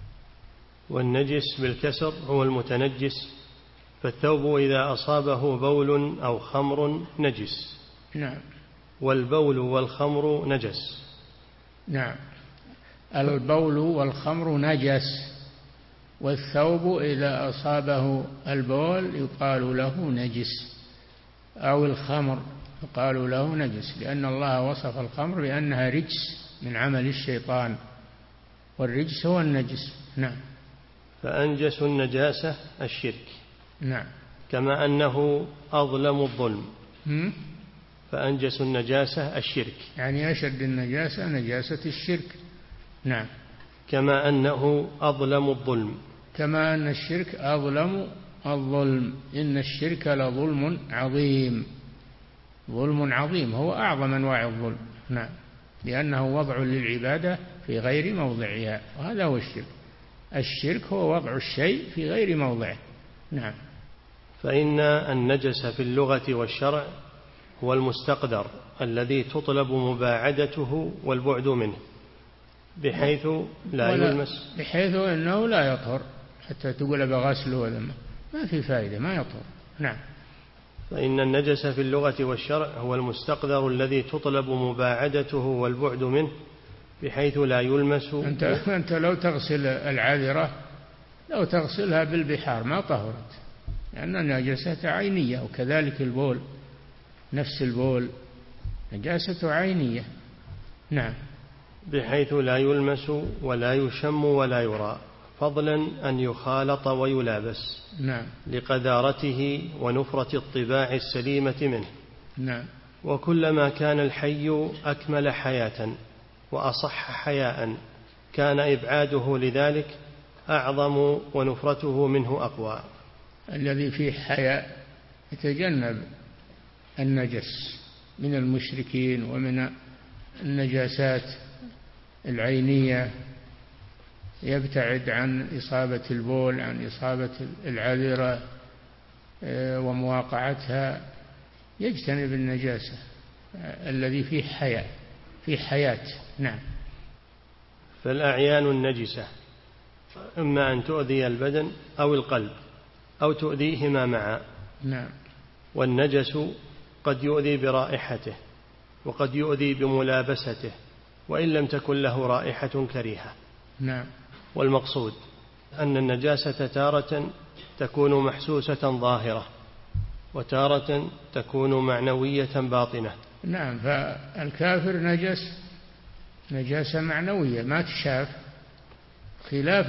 والنجس بالكسر هو المتنجس، فالثوب إذا أصابه بول أو خمر نجس. نعم. والبول والخمر نجس. نعم. البول والخمر نجس، والثوب إذا أصابه البول يقال له نجس، أو الخمر يقال له نجس، لأن الله وصف الخمر بأنها رجس من عمل الشيطان، والرجس هو النجس. نعم. فأنجس النجاسة الشرك. نعم. كما أنه أظلم الظلم. م? فأنجس النجاسة الشرك، يعني أشد النجاسة نجاسة الشرك. نعم. كما أنه أظلم الظلم، كما أن الشرك أظلم الظلم، إن الشرك لظلم عظيم، ظلم عظيم، هو أعظم أنواع الظلم. نعم. لأنه وضع للعبادة في غير موضعها، وهذا هو الشرك. الشرك هو وضع الشيء في غير موضعه. نعم. فإن النجس في اللغة والشرع هو المستقدر الذي تطلب مباعدته والبعد منه، بحيث لا يلمس، بحيث أنه لا يطهر حتى تقول بغسله ولا ما في فائدة، ما يطهر. نعم. فإن النجس في اللغة والشرع هو المستقدر الذي تطلب مباعدته والبعد منه، بحيث لا يلمس. أنت, أنت لو تغسل العذرة، لو تغسلها بالبحار ما طهرت، لأن النجاسة عينية، وكذلك البول، نفس البول نجاسة عينية. نعم. بحيث لا يلمس ولا يشم ولا يرى، فضلا أن يخالط ويلابس. نعم. لقذارته ونفرة الطباع السليمة منه. نعم. وكلما كان الحي أكمل حياة وأصح حياء كان إبعاده لذلك أعظم ونفرته منه أقوى. الذي فيه حياء يتجنب النجس من المشركين ومن النجاسات العينية، يبتعد عن إصابة البول، عن إصابة العذرة ومواقعتها، يجتنب النجاسة. الذي فيه حياء، فيه حياة. نعم. فالأعيان النجسة إما أن تؤذي البدن أو القلب أو تؤذيهما معا. نعم. والنجس قد يؤذي برائحته، وقد يؤذي بملابسته، وإن لم تكن له رائحة كريهة. نعم. والمقصود أن النجاسة تارة تكون محسوسة ظاهرة، وتارة تكون معنوية باطنة. نعم. فالكافر نجس نجاسة معنوية ما تشاف، خلاف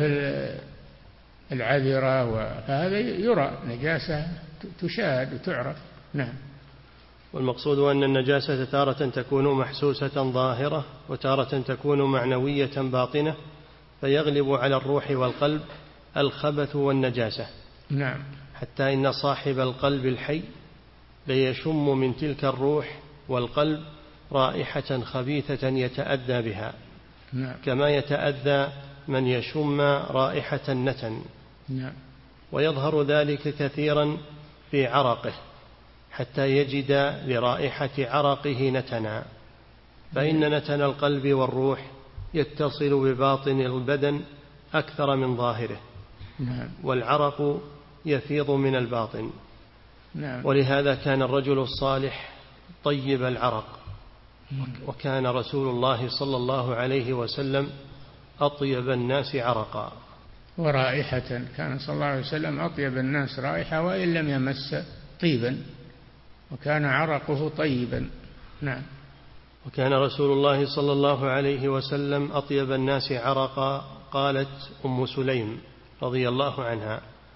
العذرة، وهذا يرى نجاسة تشاهد وتعرف. نعم. والمقصود أن النجاسة تارة تكون محسوسة ظاهرة، وتارة تكون معنوية باطنة، فيغلب على الروح والقلب الخبث والنجاسة. نعم. حتى إن صاحب القلب الحي ليشم من تلك الروح والقلب رائحة خبيثة يتأذى بها. نعم. كما يتأذى من يشم رائحة النتن. نعم. ويظهر ذلك كثيرا في عرقه، حتى يجد لرائحة عرقه نتنا، فإن نتن القلب والروح يتصل بباطن البدن أكثر من ظاهره. نعم. والعرق يفيض من الباطن. نعم. ولهذا كان الرجل الصالح طيب العرق، وكان رسول الله صلى الله عليه وسلم أطيب الناس عرقا ورائحة، كان صلى الله عليه وسلم أطيب الناس رائحة وإن لم يمس طيبا، وكان عرقه طيبا. نعم. وكان رسول الله صلى الله عليه وسلم أطيب الناس عرقا. قالت أم سليم رضي الله عنها: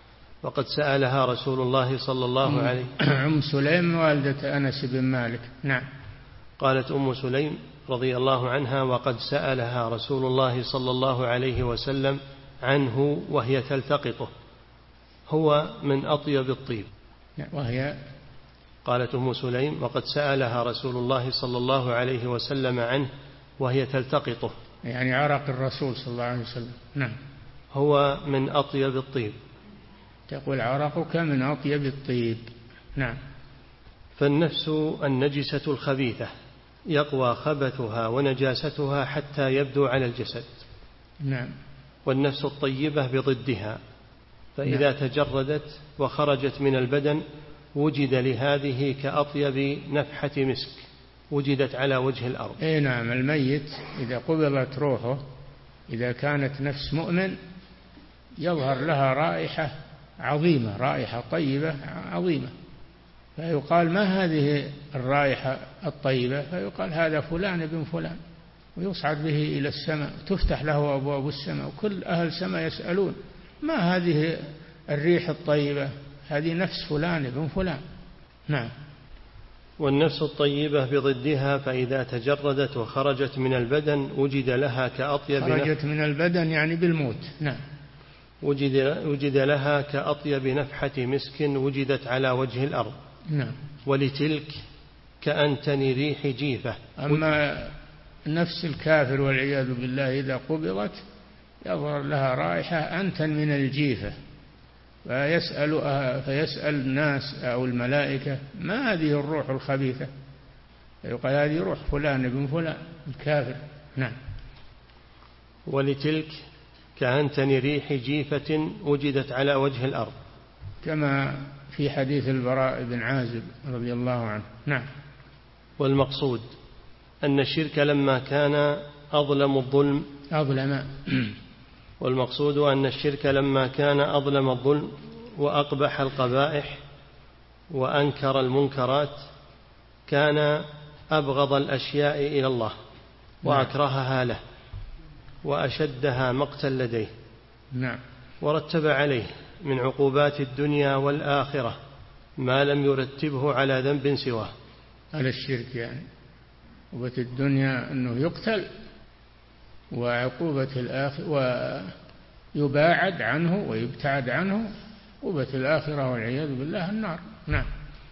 وقد سألها رسول الله صلى الله عليه وسلم. أم سليم والدة أنس بن مالك. نعم. قالت أم سليم رضي الله عنها: وقد سألها رسول الله صلى الله عليه وسلم عنه وهي تلتقطه، هو من أطيب الطيب. وهي قالت أم سليم: وقد سألها رسول الله صلى الله عليه وسلم عنه وهي تلتقطه، يعني عرق الرسول صلى الله عليه وسلم. نعم. هو من أطيب الطيب. تقول عرقك من أطيب الطيب. نعم. فالنفس النجسة الخبيثة يقوى خبثها ونجاستها حتى يبدو على الجسد. نعم. والنفس الطيبة بضدها، فإذا نعم. تجردت وخرجت من البدن وجد لهذه كأطيب نفحة مسك وجدت على وجه الأرض. أي نعم. الميت إذا قبضت روحه إذا كانت نفس مؤمن يظهر لها رائحة عظيمة، رائحة طيبة عظيمة، فيقال: ما هذه الرائحة الطيبة؟ فيقال: هذا فلان بن فلان، ويصعد به إلى السماء، تفتح له أبواب السماء، وكل أهل السماء يسألون: ما هذه الريح الطيبة؟ هذه نفس فلان بن فلان. نعم. والنفس الطيبة بضدها، فإذا تجردت وخرجت من البدن وجد لها كأطيب خرجت من البدن يعني بالموت. نعم. وجد, وجد لها كأطيب نفحة مسك وجدت على وجه الأرض. نعم. ولتلك كأنتن ريح جيفة. أما نفس الكافر والعياذ بالله إذا قبضت يظهر لها رائحة أنتن من الجيفة، فيسأل, فيسأل الناس أو الملائكة: ما هذه الروح الخبيثة؟ فيقال: هذه روح فلان بن فلان الكافر. نعم. ولتلك كأنتن ريح جيفة وجدت على وجه الأرض، كما في حديث البراء بن عازب رضي الله عنه. نعم. والمقصود أن الشرك لما كان أظلم الظلم أظلم والمقصود أن الشرك لما كان أظلم الظلم وأقبح القبائح وأنكر المنكرات كان أبغض الأشياء إلى الله وأكرهها له وأشدها مقتا لديه. نعم. ورتب عليه من عقوبات الدنيا والآخرة ما لم يرتبه على ذنب سواه. على الشرك يعني عقوبة الدنيا أنه يقتل، وعقوبة الآخرة ويباعد عنه ويبتعد عنه، عقوبة الآخرة والعياذ بالله النار. نعم.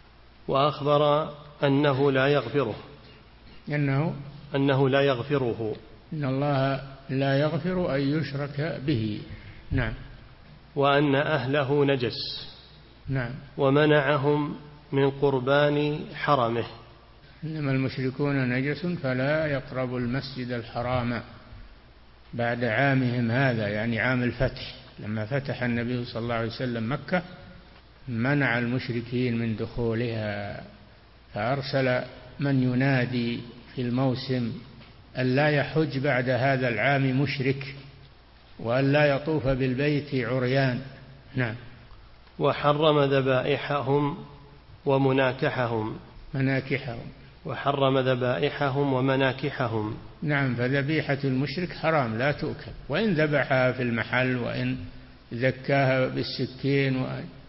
وأخبر أنه لا يغفره أنه أنه لا يغفره إن الله لا يغفر أن يشرك به. نعم. وأن أهله نجس. نعم. ومنعهم من قربان حرمه. إنما المشركون نجس فلا يقربوا المسجد الحرام بعد عامهم هذا، يعني عام الفتح، لما فتح النبي صلى الله عليه وسلم مكة منع المشركين من دخولها، فأرسل من ينادي في الموسم أن لا يحج بعد هذا العام مشرك، وأن لا يطوف بالبيت عريان. نعم. وحرم ذبائحهم ومناكحهم مناكحهم وحرم ذبائحهم ومناكحهم. نعم. فذبيحة المشرك حرام لا تؤكل، وإن ذبحها في المحل وإن ذكاها بالسكين،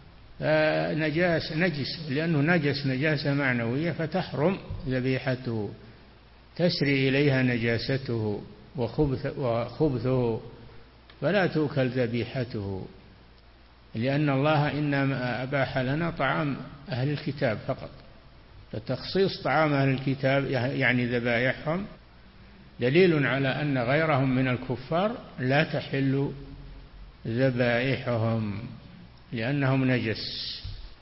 فنجاس نجس، لأنه نجس نجاسة معنوية فتحرم ذبيحته، تسري إليها نجاسته وخبث وخبثه، فلا تؤكل ذبيحته، لأن الله إنما أباح لنا طعام أهل الكتاب فقط، فتخصيص طعام أهل الكتاب يعني ذبائحهم دليل على أن غيرهم من الكفار لا تحل ذبائحهم لأنهم نجس.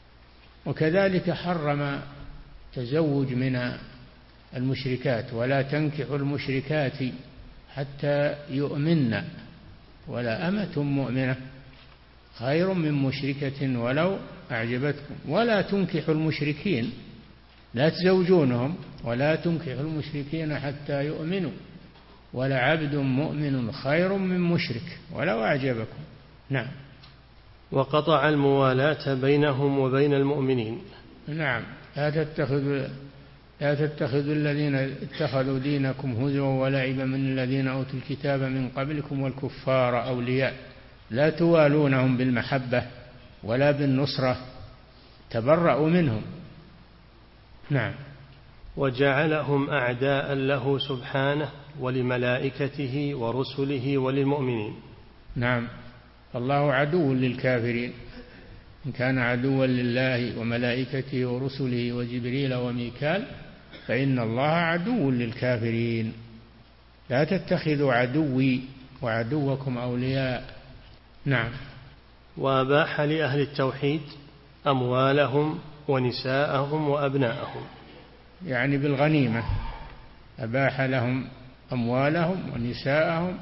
وكذلك حرم تزوج من المشركات: ولا تنكحوا المشركات حتى يؤمن، ولا أمة مؤمنة خير من مشركة ولو أعجبتكم، ولا تنكحوا المشركين، لا تزوجونهم، ولا تنكحوا المشركين حتى يؤمنوا، ولا عبد مؤمن خير من مشرك ولو أعجبكم. نعم. وقطع الموالاة بينهم وبين المؤمنين. نعم. لا تتخذوا لا تتخذوا الذين اتخذوا دينكم هزوا ولعبا من الذين أوتوا الكتاب من قبلكم والكفار أولياء لا توالونهم بالمحبة ولا بالنصرة، تبرأوا منهم. نعم. وجعلهم أعداء له سبحانه ولملائكته ورسله وللمؤمنين. نعم، الله عدو للكافرين، إن كان عدوا لله وملائكته ورسله وجبريل وميكال فإن الله عدو للكافرين. لا تتخذوا عدوي وعدوكم أولياء. نعم. وأباح لأهل التوحيد أموالهم ونساءهم وأبناءهم، يعني بالغنيمة، أباح لهم أموالهم ونساءهم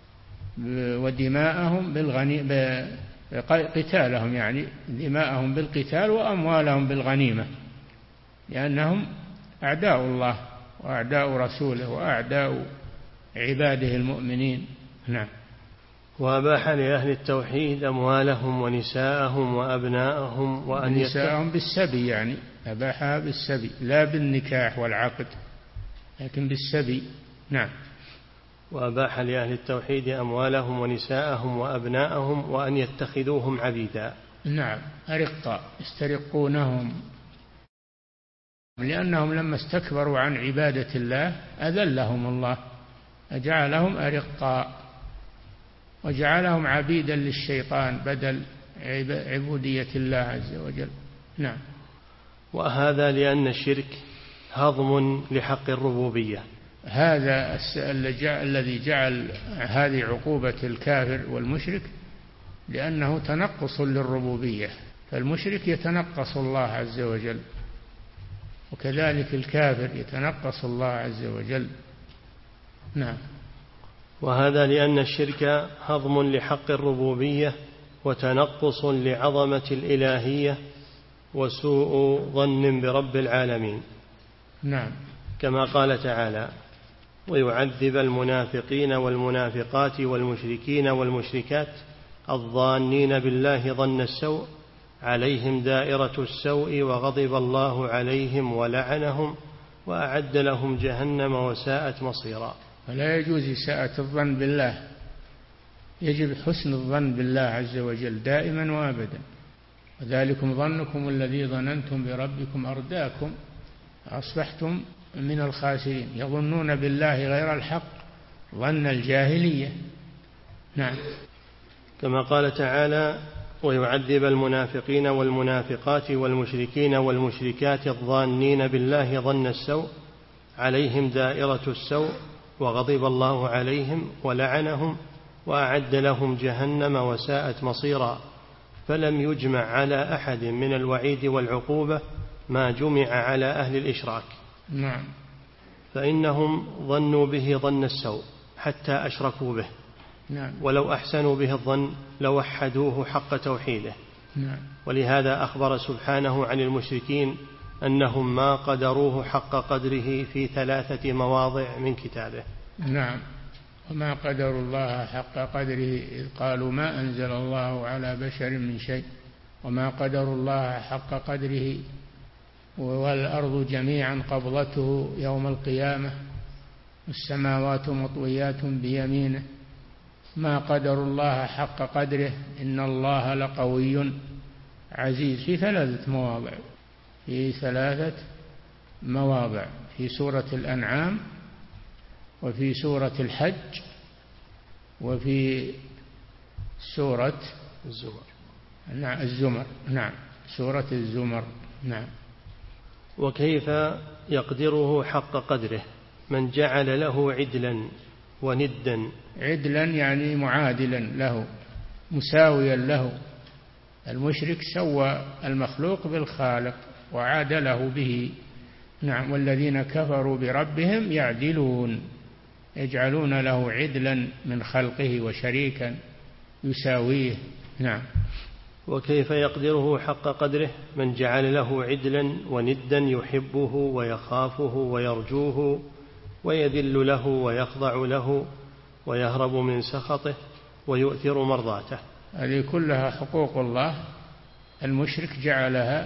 ودماءهم بالغنيمة، قتالهم يعني دماءهم بالقتال وأموالهم بالغنيمة، لأنهم أعداء الله وأعداء رسوله وأعداء عباده المؤمنين. نعم. وأباح لأهل التوحيد أموالهم ونساءهم وأبناءهم وأن نساءهم بالسبي، يعني أباحها بالسبي لا بالنكاح والعقد، لكن بالسبي. نعم. وأباح لأهل التوحيد أموالهم ونساءهم وأبناءهم وأن يتخذوهم عبيدا. نعم، أرقا يسترقونهم، لأنهم لما استكبروا عن عبادة الله أذلهم الله، أجعلهم أرقا وجعلهم عبيدا للشيطان بدل عبودية الله عز وجل. نعم. وهذا لأن الشرك هضم لحق الربوبية. هذا الذي جعل هذه عقوبة الكافر والمشرك لأنه تنقص للربوبية، فالمشرك يتنقص الله عز وجل، وكذلك الكافر يتنقص الله عز وجل. نعم. وهذا لأن الشرك هضم لحق الربوبية وتنقص لعظمة الإلهية وسوء ظن برب العالمين. نعم. كما قال تعالى: ويعذب المنافقين والمنافقات والمشركين والمشركات الظانين بالله ظن السوء عليهم دائرة السوء وغضب الله عليهم ولعنهم وأعد لهم جهنم وساءت مصيرا. فلا يجوز إساءة الظن بالله، يجب حسن الظن بالله عز وجل دائما وابدا. وذلكم ظنكم الذي ظننتم بربكم أرداكم أصبحتم من الخاسرين. يظنون بالله غير الحق ظن الجاهلية. نعم. كما قال تعالى: ويعذب المنافقين والمنافقات والمشركين والمشركات الظانين بالله ظن السوء عليهم دائرة السوء وغضب الله عليهم ولعنهم وأعد لهم جهنم وساءت مصيرا. فلم يجمع على أحد من الوعيد والعقوبة ما جمع على أهل الإشراك. نعم. فإنهم ظنوا به ظن السوء حتى أشركوا به. نعم. ولو أحسنوا به الظن لوحدوه حق توحيده. نعم. ولهذا أخبر سبحانه عن المشركين أنهم ما قدروه حق قدره في ثلاثة مواضع من كتابه. نعم. وما قدروا الله حق قدره إذ قالوا ما أنزل الله على بشر من شيء وما قدروا الله حق قدره والأرض جميعا قبضته يوم القيامة والسماوات مطويات بيمينه ما قدروا الله حق قدره إن الله لقوي عزيز. في ثلاثة مواضع في ثلاثة مواضع في سورة الأنعام وفي سورة الحج وفي سورة الزمر. نعم الزمر. نعم سورة الزمر. نعم. وكيف يقدره حق قدره من جعل له عدلا وندا. عدلا يعني معادلا له مساويا له. المشرك سوى المخلوق بالخالق وعادله به. نعم. والذين كفروا بربهم يعدلون يجعلون له عدلا من خلقه وشريكا يساويه. نعم. وكيف يقدره حق قدره من جعل له عدلا وندا يحبه ويخافه ويرجوه ويذل له ويخضع له ويهرب من سخطه ويؤثر مرضاته. هذه كلها حقوق الله. المشرك جعلها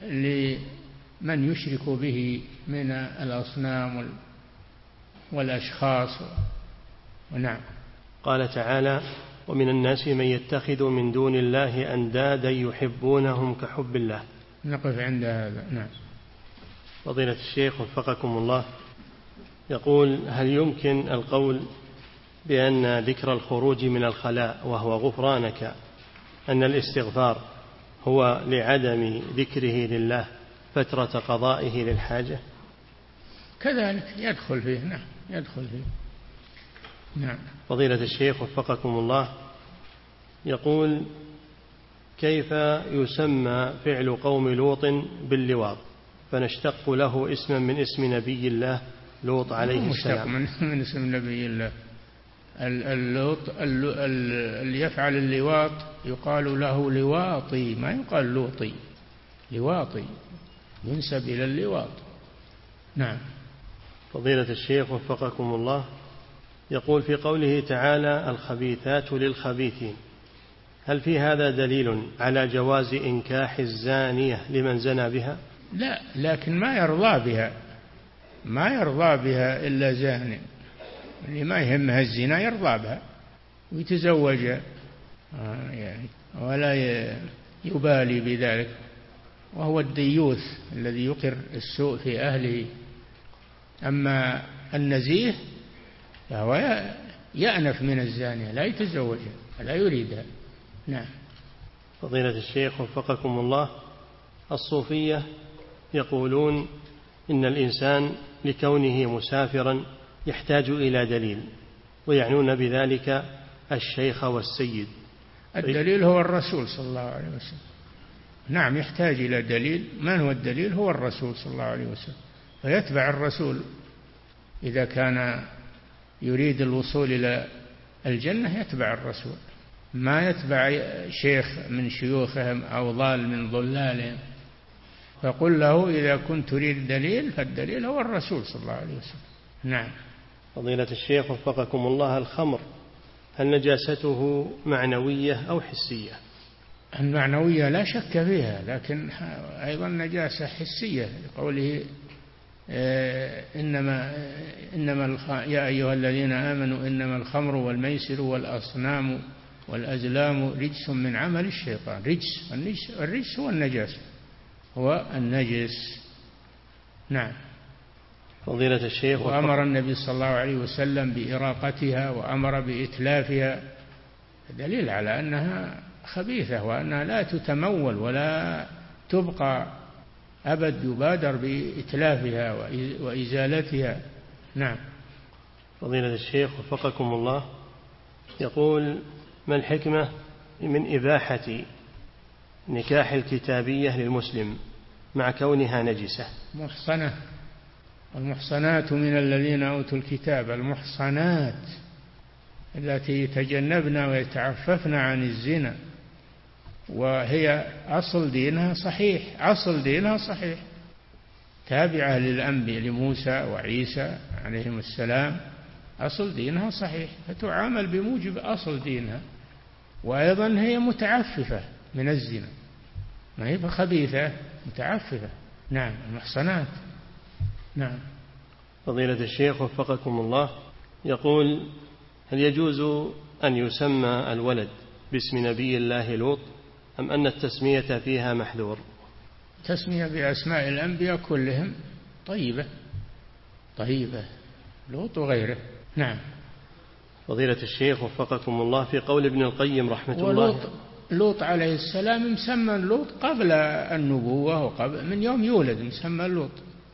لمن يشرك به من الأصنام والأشخاص. ونعم. قال تعالى: ومن الناس من يتخذ من دون الله أندادا يحبونهم كحب الله. نقف عند هذا. نعم. فضيلة الشيخ وفقكم الله، يقول: هل يمكن القول بأن ذكر الخروج من الخلاء وهو غفرانك أن الاستغفار هو لعدم ذكره لله فترة قضائه للحاجة؟ كذلك يدخل فيه. نعم يدخل فيه. نعم. فضيلة الشيخ وفقكم الله، يقول: كيف يسمى فعل قوم لوط باللواط فنشتق له اسما من اسم نبي الله لوط عليه السلام؟ مشتق من اسم نبي الله. اللوط اللي يفعل اللواط يقال له لواطي، ما يقال لوطي. لواطي ينسب إلى اللواط. نعم. فضيلة الشيخ وفقكم الله، يقول: في قوله تعالى: الخبيثات للخبيثين، هل في هذا دليل على جواز إنكاح الزانية لمن زنى بها؟ لا، لكن ما يرضى بها، ما يرضى بها إلا زاني. اللي ما يهمها الزنا يرضى بها ويتزوجها ولا يبالي بذلك، وهو الديوث الذي يقر السوء في أهله. أما النزيه فهو يأنف من الزانية، لا يتزوجها، لا يريدها. نعم. فضيلة الشيخ وفقكم الله، الصوفية يقولون إن الإنسان لكونه مسافرا يحتاج إلى دليل، ويعنون بذلك الشيخ والسيد. الدليل هو الرسول صلى الله عليه وسلم. نعم يحتاج إلى دليل. من هو الدليل؟ هو الرسول صلى الله عليه وسلم، فيتبع الرسول إذا كان يريد الوصول إلى الجنة، يتبع الرسول، ما يتبع شيخ من شيوخهم أو ضال من ضلالهم. فقل له إذا كنت تريد دليل فالدليل هو الرسول صلى الله عليه وسلم. نعم. فضيلة الشيخ وفقكم الله، الخمر هل نجاسته معنوية أو حسية؟ المعنوية لا شك فيها، لكن أيضا نجاسة حسية، لقوله إنما إنما يا أيها الذين آمنوا إنما الخمر والميسر والأصنام والأزلام رجس من عمل الشيطان. رجس، الرجس هو النجاسة، هو النجس. نعم. فضيلة الشيخ، وأمر النبي صلى الله عليه وسلم بإراقتها وأمر بإتلافها، دليل على أنها خبيثة وأنها لا تتمول ولا تبقى أبد، يبادر بإتلافها وإزالتها. نعم. فضيلة الشيخ وفقكم الله، يقول: ما الحكمة من إباحة نكاح الكتابية للمسلم مع كونها نجسة؟ محصنة. المحصنات من الذين أوتوا الكتاب، المحصنات التي يتجنبن ويتعففن عن الزنا، وهي أصل دينها صحيح، أصل دينها صحيح، تابعة للأنبياء لموسى وعيسى عليهم السلام، أصل دينها صحيح، فتعامل بموجب أصل دينها. وأيضا هي متعففة من الزنا، ما هي خبيثة، متعففة. نعم. المحصنات. نعم. فضيلة الشيخ وفقكم الله، يقول: هل يجوز أن يسمى الولد باسم نبي الله لوط أم أن التسمية فيها محذور؟ تسمية بأسماء الأنبياء كلهم طيبة طيبة، لوط وغيره. نعم. فضيلة الشيخ وفقكم الله، في قول ابن القيم رحمة الله، لوط عليه السلام مسمى لوط قبل النبوة وقبل من يوم يولد مسمى لوط،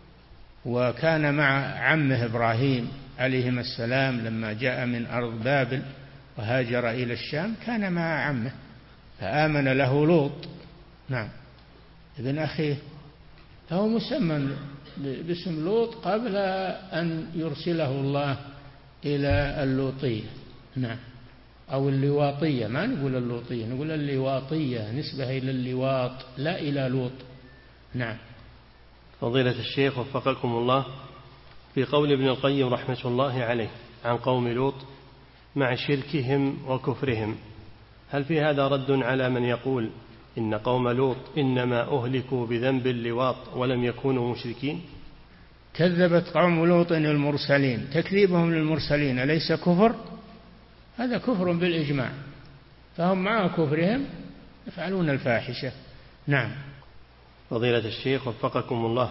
وكان مع عمه إبراهيم عليهما السلام لما جاء من أرض بابل وهاجر إلى الشام، كان مع عمه فآمن له لوط. نعم. ابن أخيه، فهو مسمى باسم لوط قبل أن يرسله الله إلى اللوطية. نعم. أو اللواطية، ما نقول اللوطية، نقول اللواطية، نسبة إلى اللواط لا إلى لوط. نعم. فضيلة الشيخ وفقكم الله، في قول ابن القيم رحمة الله عليه عن قوم لوط مع شركهم وكفرهم، هل في هذا رد على من يقول إن قوم لوط إنما أهلكوا بذنب اللواط ولم يكونوا مشركين؟ كذبت قوم لوط المرسلين، تكذيبهم للمرسلين أليس كفر؟ هذا كفر بالإجماع، فهم مع كفرهم يفعلون الفاحشة. نعم. فضيلة الشيخ وفقكم الله،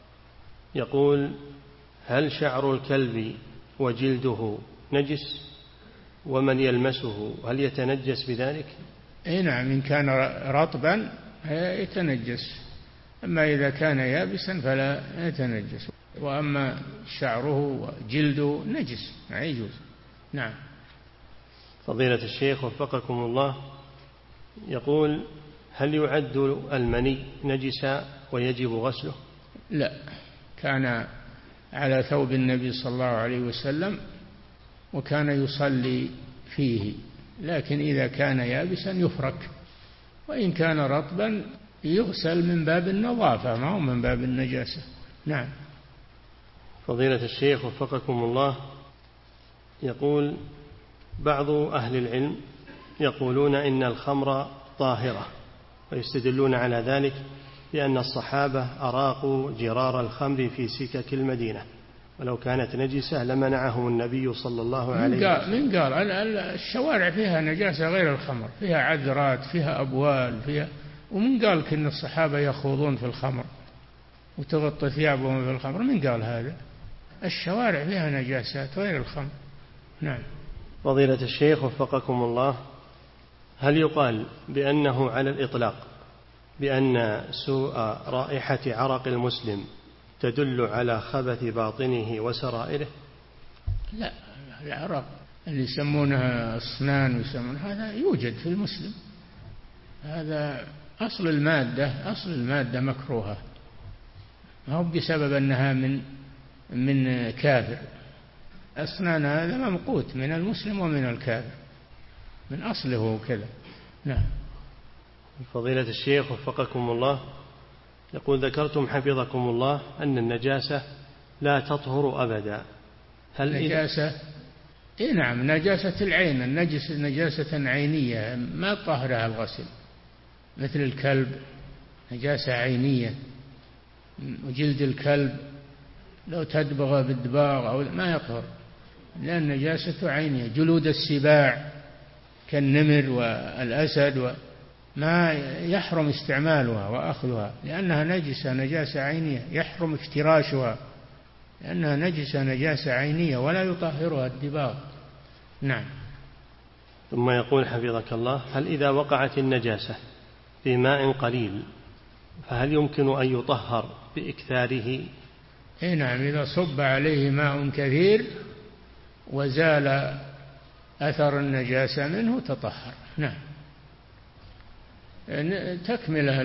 يقول: هل شعر الكلب وجلده نجس؟ ومن يلمسه هل يتنجس بذلك؟ اي نعم، إن كان رطبا يتنجس، أما إذا كان يابسا فلا يتنجس. وأما شعره وجلده نجس ما يجوز. نعم. فضيلة الشيخ وفقكم الله، يقول: هل يعد المني نجسا ويجب غسله؟ لا، كان على ثوب النبي صلى الله عليه وسلم وكان يصلي فيه، لكن إذا كان يابسا يفرك، وإن كان رطبا يغسل من باب النظافة ما هو من باب النجاسة. نعم. فضيلة الشيخ وفقكم الله، يقول: بعض أهل العلم يقولون إن الخمر طاهرة، ويستدلون على ذلك بأن الصحابة أراقوا جرار الخمر في سكك المدينة، ولو كانت نجسة لمنعهم النبي صلى الله عليه وسلم. من قال الشوارع فيها نجاسة غير الخمر، فيها عذرات، فيها أبوال، فيها، ومن قال إن الصحابة يخوضون في الخمر وتغطي ثيابهم في الخمر؟ من قال هذا؟ الشوارع فيها نجاسات غير الخمر. نعم. فضيلة الشيخ وفقكم الله، هل يقال بأنه على الإطلاق بأن سوء رائحة عرق المسلم تدل على خبث باطنه وسرائره؟ لا، العرق اللي يسمونها أسنان ويسمون هذا يوجد في المسلم، هذا أصل المادة، أصل المادة مكروهة، ما هو بسبب أنها من من كافر. أسنان هذا ممقوت من المسلم ومن الكافر، من أصله كذا. نعم. فضيلة الشيخ وفقكم الله، يقول: ذكرتم حفظكم الله أن النجاسة لا تطهر أبدا، هل نجاسة؟ إيه نعم، نجاسة العين، النجس نجاسة عينية ما طهرها الغسل، مثل الكلب نجاسة عينية، وجلد الكلب لو تدبغ بالدباغ أو ما يطهر لأن نجاسة عينية. جلود السباع كالنمر والأسد ما يحرم استعمالها وأخذها لأنها نجسة نجاسة عينية، يحرم افتراشها لأنها نجسة نجاسة عينية ولا يطهرها الدباغ. نعم. ثم يقول حفظك الله: هل إذا وقعت النجاسة في ماء قليل فهل يمكن أن يطهر بإكثاره؟ إيه نعم، إذا صب عليه ماء كثير وزال أثر النجاسة منه تطهر. نعم. تكملة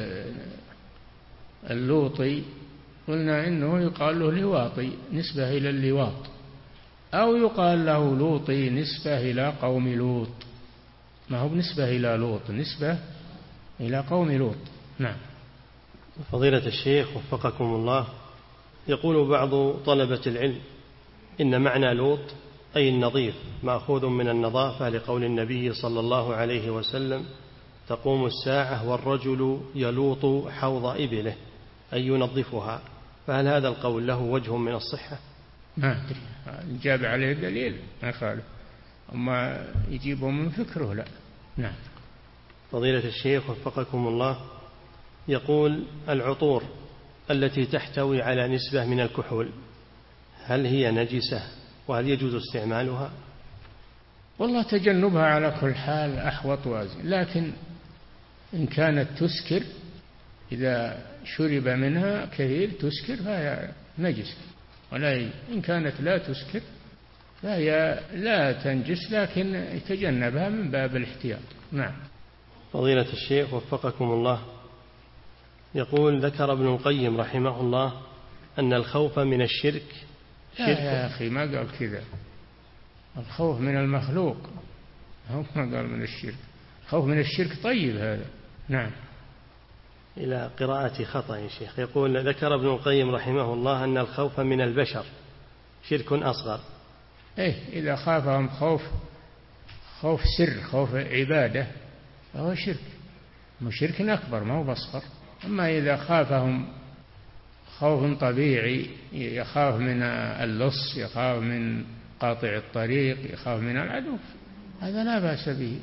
للوطي قلنا إنه يقال له لواطي نسبة إلى اللواط، أو يقال له لوطي نسبة إلى قوم لوط، ما هو بنسبة إلى لوط، نسبة إلى قوم لوط. نعم. فضيلة الشيخ وفقكم الله، يقول بعض طلبة العلم إن معنى لوط أي النظيف مأخوذ من النظافة، لقول النبي صلى الله عليه وسلم: تقوم الساعة والرجل يلوط حوض إبله، أي ينظفها. فهل هذا القول له وجه من الصحة؟ ما أدري، جاب عليه دليل ما خالف، أما يجيبه من فكره لا. نعم. فضيلة الشيخ وفقكم الله، يقول: العطور التي تحتوي على نسبة من الكحول هل هي نجسة وهل يجوز استعمالها؟ والله تجنبها على كل حال أحوط وازن، لكن إن كانت تسكر، إذا شرب منها كثير تسكر فهي نجس، ولا إن كانت لا تسكر فهي لا تنجس، لكن يتجنبها من باب الاحتياط. نعم. فضيلة الشيخ وفقكم الله، يقول: ذكر ابن القيم رحمه الله أن الخوف من الشرك شرك. يا أخي ما قال كذا، الخوف من المخلوق، هو ما قال من الشرك. الخوف من الشرك طيب هذا. نعم. إلى قراءة خطأ يا شيخ. يقول: ذكر ابن القيم رحمه الله أن الخوف من البشر شرك أصغر. إيه، إذا خافهم خوف خوف سر، خوف عبادة، فهو شرك، مو شرك أكبر، ما هو بأصغر. أما إذا خافهم خوف طبيعي، يخاف من اللص، يخاف من قاطع الطريق، يخاف من العدو، هذا لا بأس به.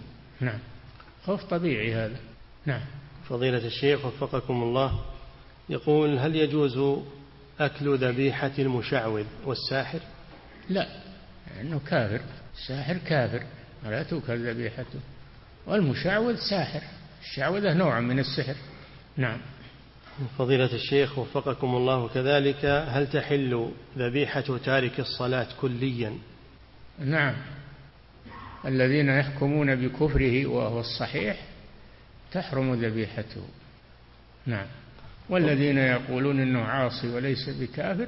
نعم، خوف طبيعي هذا. نعم. فضيلة الشيخ وفقكم الله، يقول: هل يجوز أكل ذبيحة المشعوذ والساحر؟ لا، لأنه كافر، الساحر كافر ولا تؤكل ذبيحته، والمشعوذ ساحر، الشعوذة نوع من السحر. نعم. فضيلة الشيخ وفقكم الله كذلك، هل تحل ذبيحة تارك الصلاة كليا؟ نعم، الذين يحكمون بكفره وهو الصحيح تحرم ذبيحته. نعم. والذين يقولون انه عاصي وليس بكافر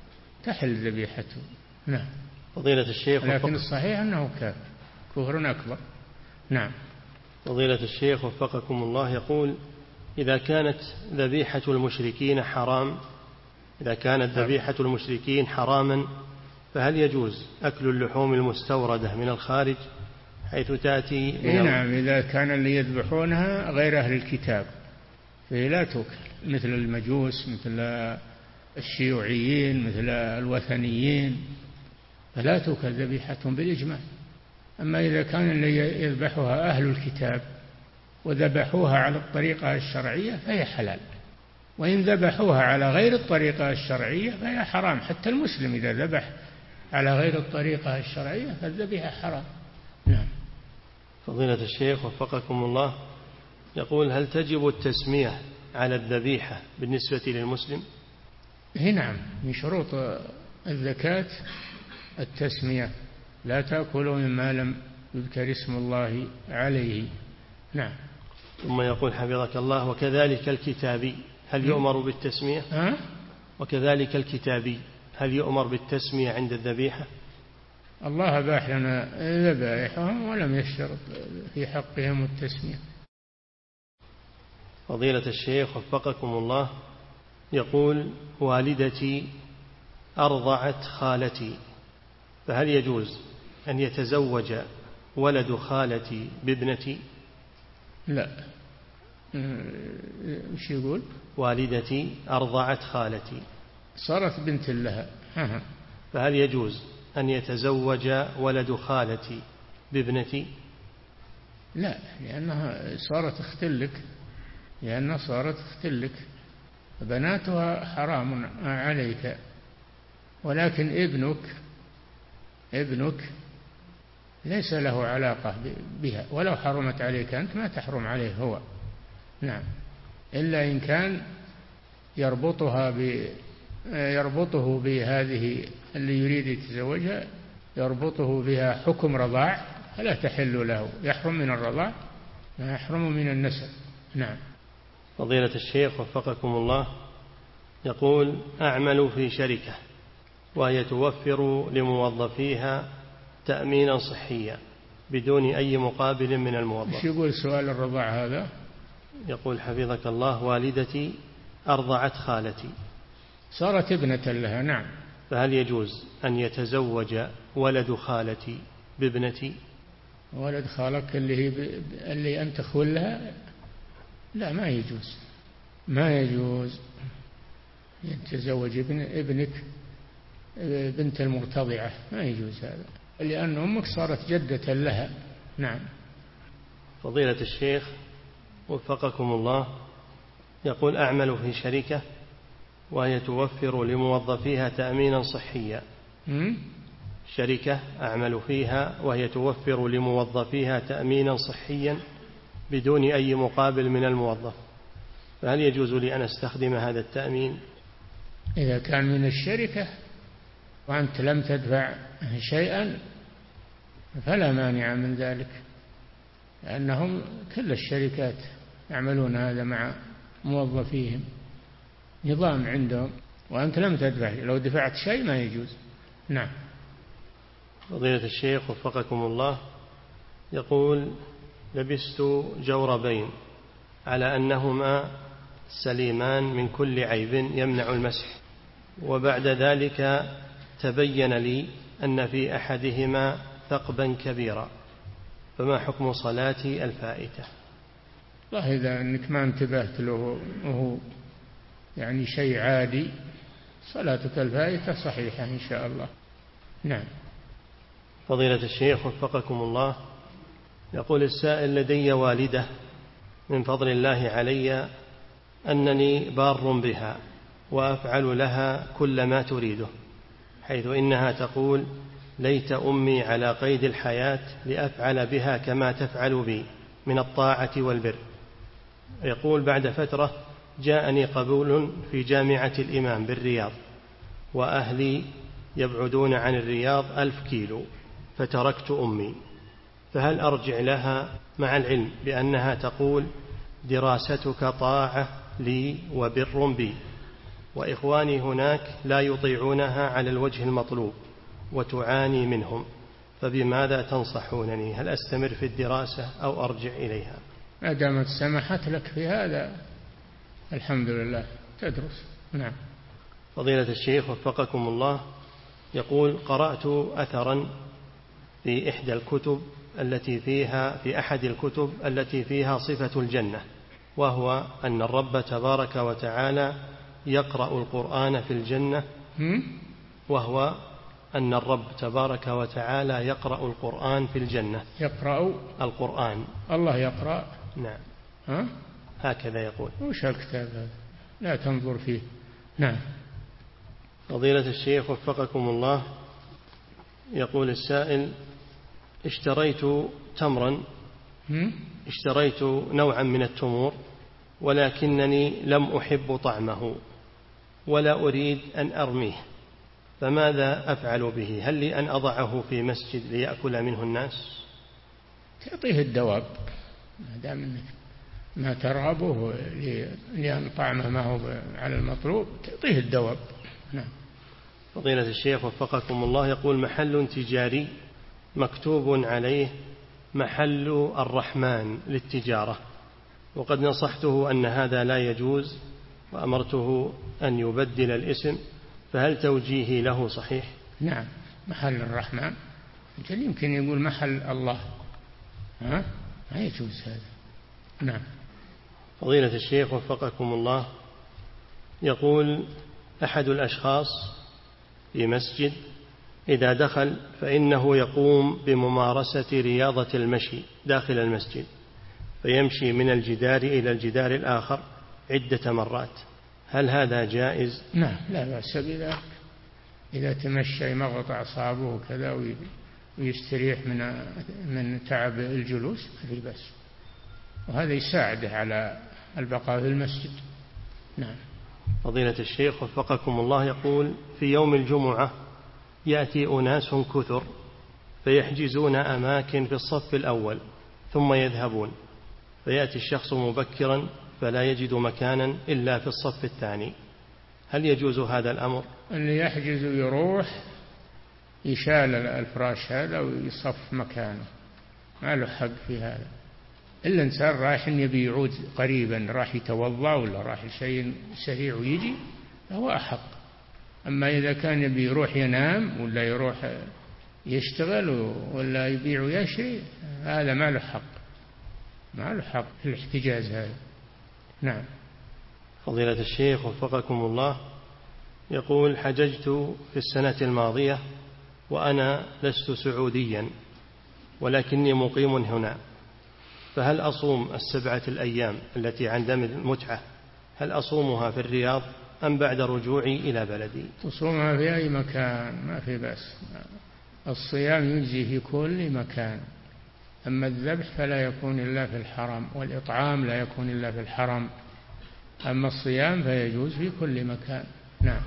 تحل ذبيحته. نعم. فضيلة الشيخ لكن الصحيح انه كافر كفر اكبر. نعم. فضيلة الشيخ وفقكم الله، يقول: إذا كانت ذبيحة المشركين حرام إذا كانت ذبيحة المشركين حراما فهل يجوز أكل اللحوم المستوردة من الخارج حيث تأتي من إيه نعم، إذا كان اللي يذبحونها غير أهل الكتاب فهي لا تؤكل، مثل المجوس، مثل الشيوعيين، مثل الوثنيين، فلا تؤكل ذبيحتهم بالإجماع. أما إذا كان اللي يذبحها أهل الكتاب وذبحوها على الطريقة الشرعية فهي حلال، وإن ذبحوها على غير الطريقة الشرعية فهي حرام. حتى المسلم إذا ذبح على غير الطريقة الشرعية فالذبيحة حرام. نعم. فضيلة الشيخ وفقكم الله، يقول: هل تجب التسمية على الذبيحة بالنسبة للمسلم؟ نعم، من شروط الزكاة التسمية، لا تأكلوا مما لم يذكر اسم الله عليه. نعم. ثم يقول حفظك الله: وكذلك الكتابي هل يؤمر بالتسمية؟ أه؟ وكذلك الكتابي هل يؤمر بالتسمية عند الذبيحة؟ الله أباح لنا ذبائحهم ولم يشترط في حقهم التسمية. فضيلة الشيخ وفقكم الله، يقول: والدتي أرضعت خالتي، فهل يجوز أن يتزوج ولد خالتي بابنتي؟ لا. وش يقول؟ والدتي أرضعت خالتي، صارت بنت لها، فهل يجوز أن يتزوج ولد خالتي بابنتي؟ لا، لأنها صارت اختلك، لأنها صارت اختلك، بناتها حرام عليك، ولكن ابنك ابنك ليس له علاقة بها، ولو حرمت عليك أنت ما تحرم عليه هو. نعم. إلا إن كان يربطها ب يربطه بهذه اللي يريد يتزوجها، يربطه بها حكم رضاع فلا تحل له، يحرم من الرضاع ما يحرم من النسب. نعم. فضيلة الشيخ وفقكم الله، يقول: أعمل في شركة وهي توفر لموظفيها تأمينا صحيا بدون أي مقابل من الموظف. ايش يقول سؤال الرضاع هذا؟ يقول حفظك الله: والدتي أرضعت خالتي، صارت ابنة لها. نعم. فهل يجوز أن يتزوج ولد خالتي بابنتي؟ ولد خالك اللي هي ب... اللي أنت خولها؟ لا، ما يجوز، ما يجوز يتزوج ابن ابنك بنت المرتضعة، ما يجوز هذا، لأن أمك صارت جدة لها. نعم. فضيلة الشيخ وفقكم الله، يقول: أعمل في شركة وهي توفر لموظفيها تأمينا صحيا. شركة أعمل فيها وهي توفر لموظفيها تأمينا صحيا بدون أي مقابل من الموظف، فهل يجوز لي أن أستخدم هذا التأمين؟ إذا كان من الشركة وأنت لم تدفع شيئا فلا مانع من ذلك، لأنهم كل الشركات يعملون هذا مع موظفيهم، نظام عندهم، وأنت لم تدفع، لو دفعت شيء ما يجوز. نعم. فضيلة الشيخ وفقكم الله، يقول: لبست جوربين على أنهما سليمان من كل عيب يمنع المسح، وبعد ذلك تبين لي أن في أحدهما ثقبا كبيرا، فما حكم صلاتي الفائتة؟ والله إذا أنك ما انتبهت له وهو يعني شيء عادي صلاتك الفائتة صحيحة إن شاء الله. نعم. فضيلة الشيخ وفقكم الله، يقول السائل: لدي والدة من فضل الله علي أنني بار بها وأفعل لها كل ما تريده، حيث إنها تقول: ليت أمي على قيد الحياة لأفعل بها كما تفعل بي من الطاعة والبر. يقول: بعد فترة جاءني قبول في جامعة الإمام بالرياض، وأهلي يبعدون عن الرياض ألف كيلو، فتركت أمي، فهل أرجع لها مع العلم بأنها تقول: دراستك طاعة لي وبر بي، وإخواني هناك لا يطيعونها على الوجه المطلوب وتعاني منهم، فبماذا تنصحونني؟ هل أستمر في الدراسة أو أرجع إليها؟ ما دامت سمحت لك في هذا الحمد لله تدرس. نعم. فضيلة الشيخ وفقكم الله، يقول: قرأت أثرا في إحدى الكتب التي فيها في أحد الكتب التي فيها صفة الجنة، وهو أن الرب تبارك وتعالى يقرأ القرآن في الجنة، وهو أن الرب تبارك وتعالى يقرأ القرآن في الجنة. يقرأ القرآن، الله يقرأ. نعم. ها؟ هكذا يقول. وش الكتاب هذا؟ لا تنظر فيه. نعم. فضيلة الشيخ وفقكم الله، يقول السائل: اشتريت تمرا اشتريت نوعا من التمور، ولكنني لم أحب طعمه ولا أريد أن أرميه، فماذا أفعل به؟ هل لي أن أضعه في مسجد ليأكل منه الناس؟ تعطيه الدواب، ما دام انك ما ترغبه لأن طعمه ما هو على المطلوب، تعطيه الدواب. نعم. فضيلة الشيخ وفقكم الله، يقول: محل تجاري مكتوب عليه محل الرحمن للتجارة، وقد نصحته أن هذا لا يجوز وأمرته أن يبدل الاسم، فهل توجيهي له صحيح؟ نعم، محل الرحمن يمكن يقول محل الله، ها؟ ما يجوز هذا. نعم. فضيلة الشيخ وفقكم الله، يقول: أحد الأشخاص في مسجد إذا دخل فإنه يقوم بممارسة رياضة المشي داخل المسجد، فيمشي من الجدار إلى الجدار الآخر عدة مرات، هل هذا جائز؟ نعم، لا بأس بذلك، إذا تمشى يمغط أعصابه وكذا ويستريح من من تعب الجلوس ما في بأس، وهذا يساعده على البقاء في المسجد. نعم. فضيلة الشيخ وفقكم الله، يقول: في يوم الجمعة يأتي أناس كثر فيحجزون أماكن في الصف الأول ثم يذهبون، فيأتي الشخص مبكرا فلا يجد مكانا إلا في الصف الثاني، هل يجوز هذا الأمر؟ اللي يحجز يروح يشال الفراش هذا ويصف مكانه، ما له حق في هذا، إلا إنسان رايح يبي يعود قريبا، راح يتوضأ ولا راح شيء سريع ويجي، فهو أحق. أما إذا كان يبي يروح ينام ولا يروح يشتغل ولا يبيع ويشري، هذا ما له حق، ما له حق في الاحتجاز هذا. نعم. فضيلة الشيخ وفقكم الله، يقول: حججت في السنة الماضية وأنا لست سعوديا ولكني مقيم هنا، فهل أصوم السبعة الأيام التي عند المتعة، هل أصومها في الرياض أم بعد رجوعي إلى بلدي؟ تصومها في أي مكان ما في بأس، الصيام يجزي في كل مكان، أما الذبح فلا يكون إلا في الحرم، والإطعام لا يكون إلا في الحرم، أما الصيام فيجوز في كل مكان. نعم.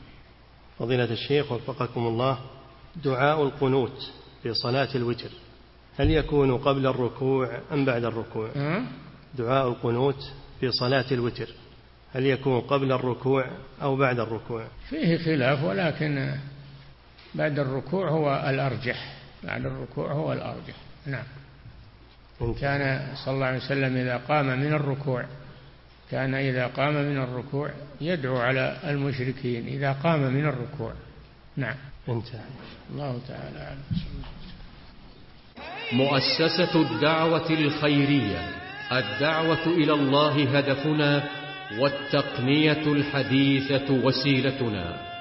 فضيلة الشيخ وفقكم الله، دعاء القنوت في صلاة الوتر هل يكون قبل الركوع أم بعد الركوع؟ أه؟ دعاء القنوت في صلاة الوتر هل يكون قبل الركوع أو بعد الركوع؟ فيه خلاف، ولكن بعد الركوع هو الأرجح، بعد الركوع هو الأرجح. نعم. كان صلى الله عليه وسلم إذا قام من الركوع كان إذا قام من الركوع يدعو على المشركين إذا قام من الركوع. نعم. انتهى. الله تعالى أعلم. مؤسسة الدعوة الخيرية، الدعوة إلى الله هدفنا، والتقنية الحديثة وسيلتنا.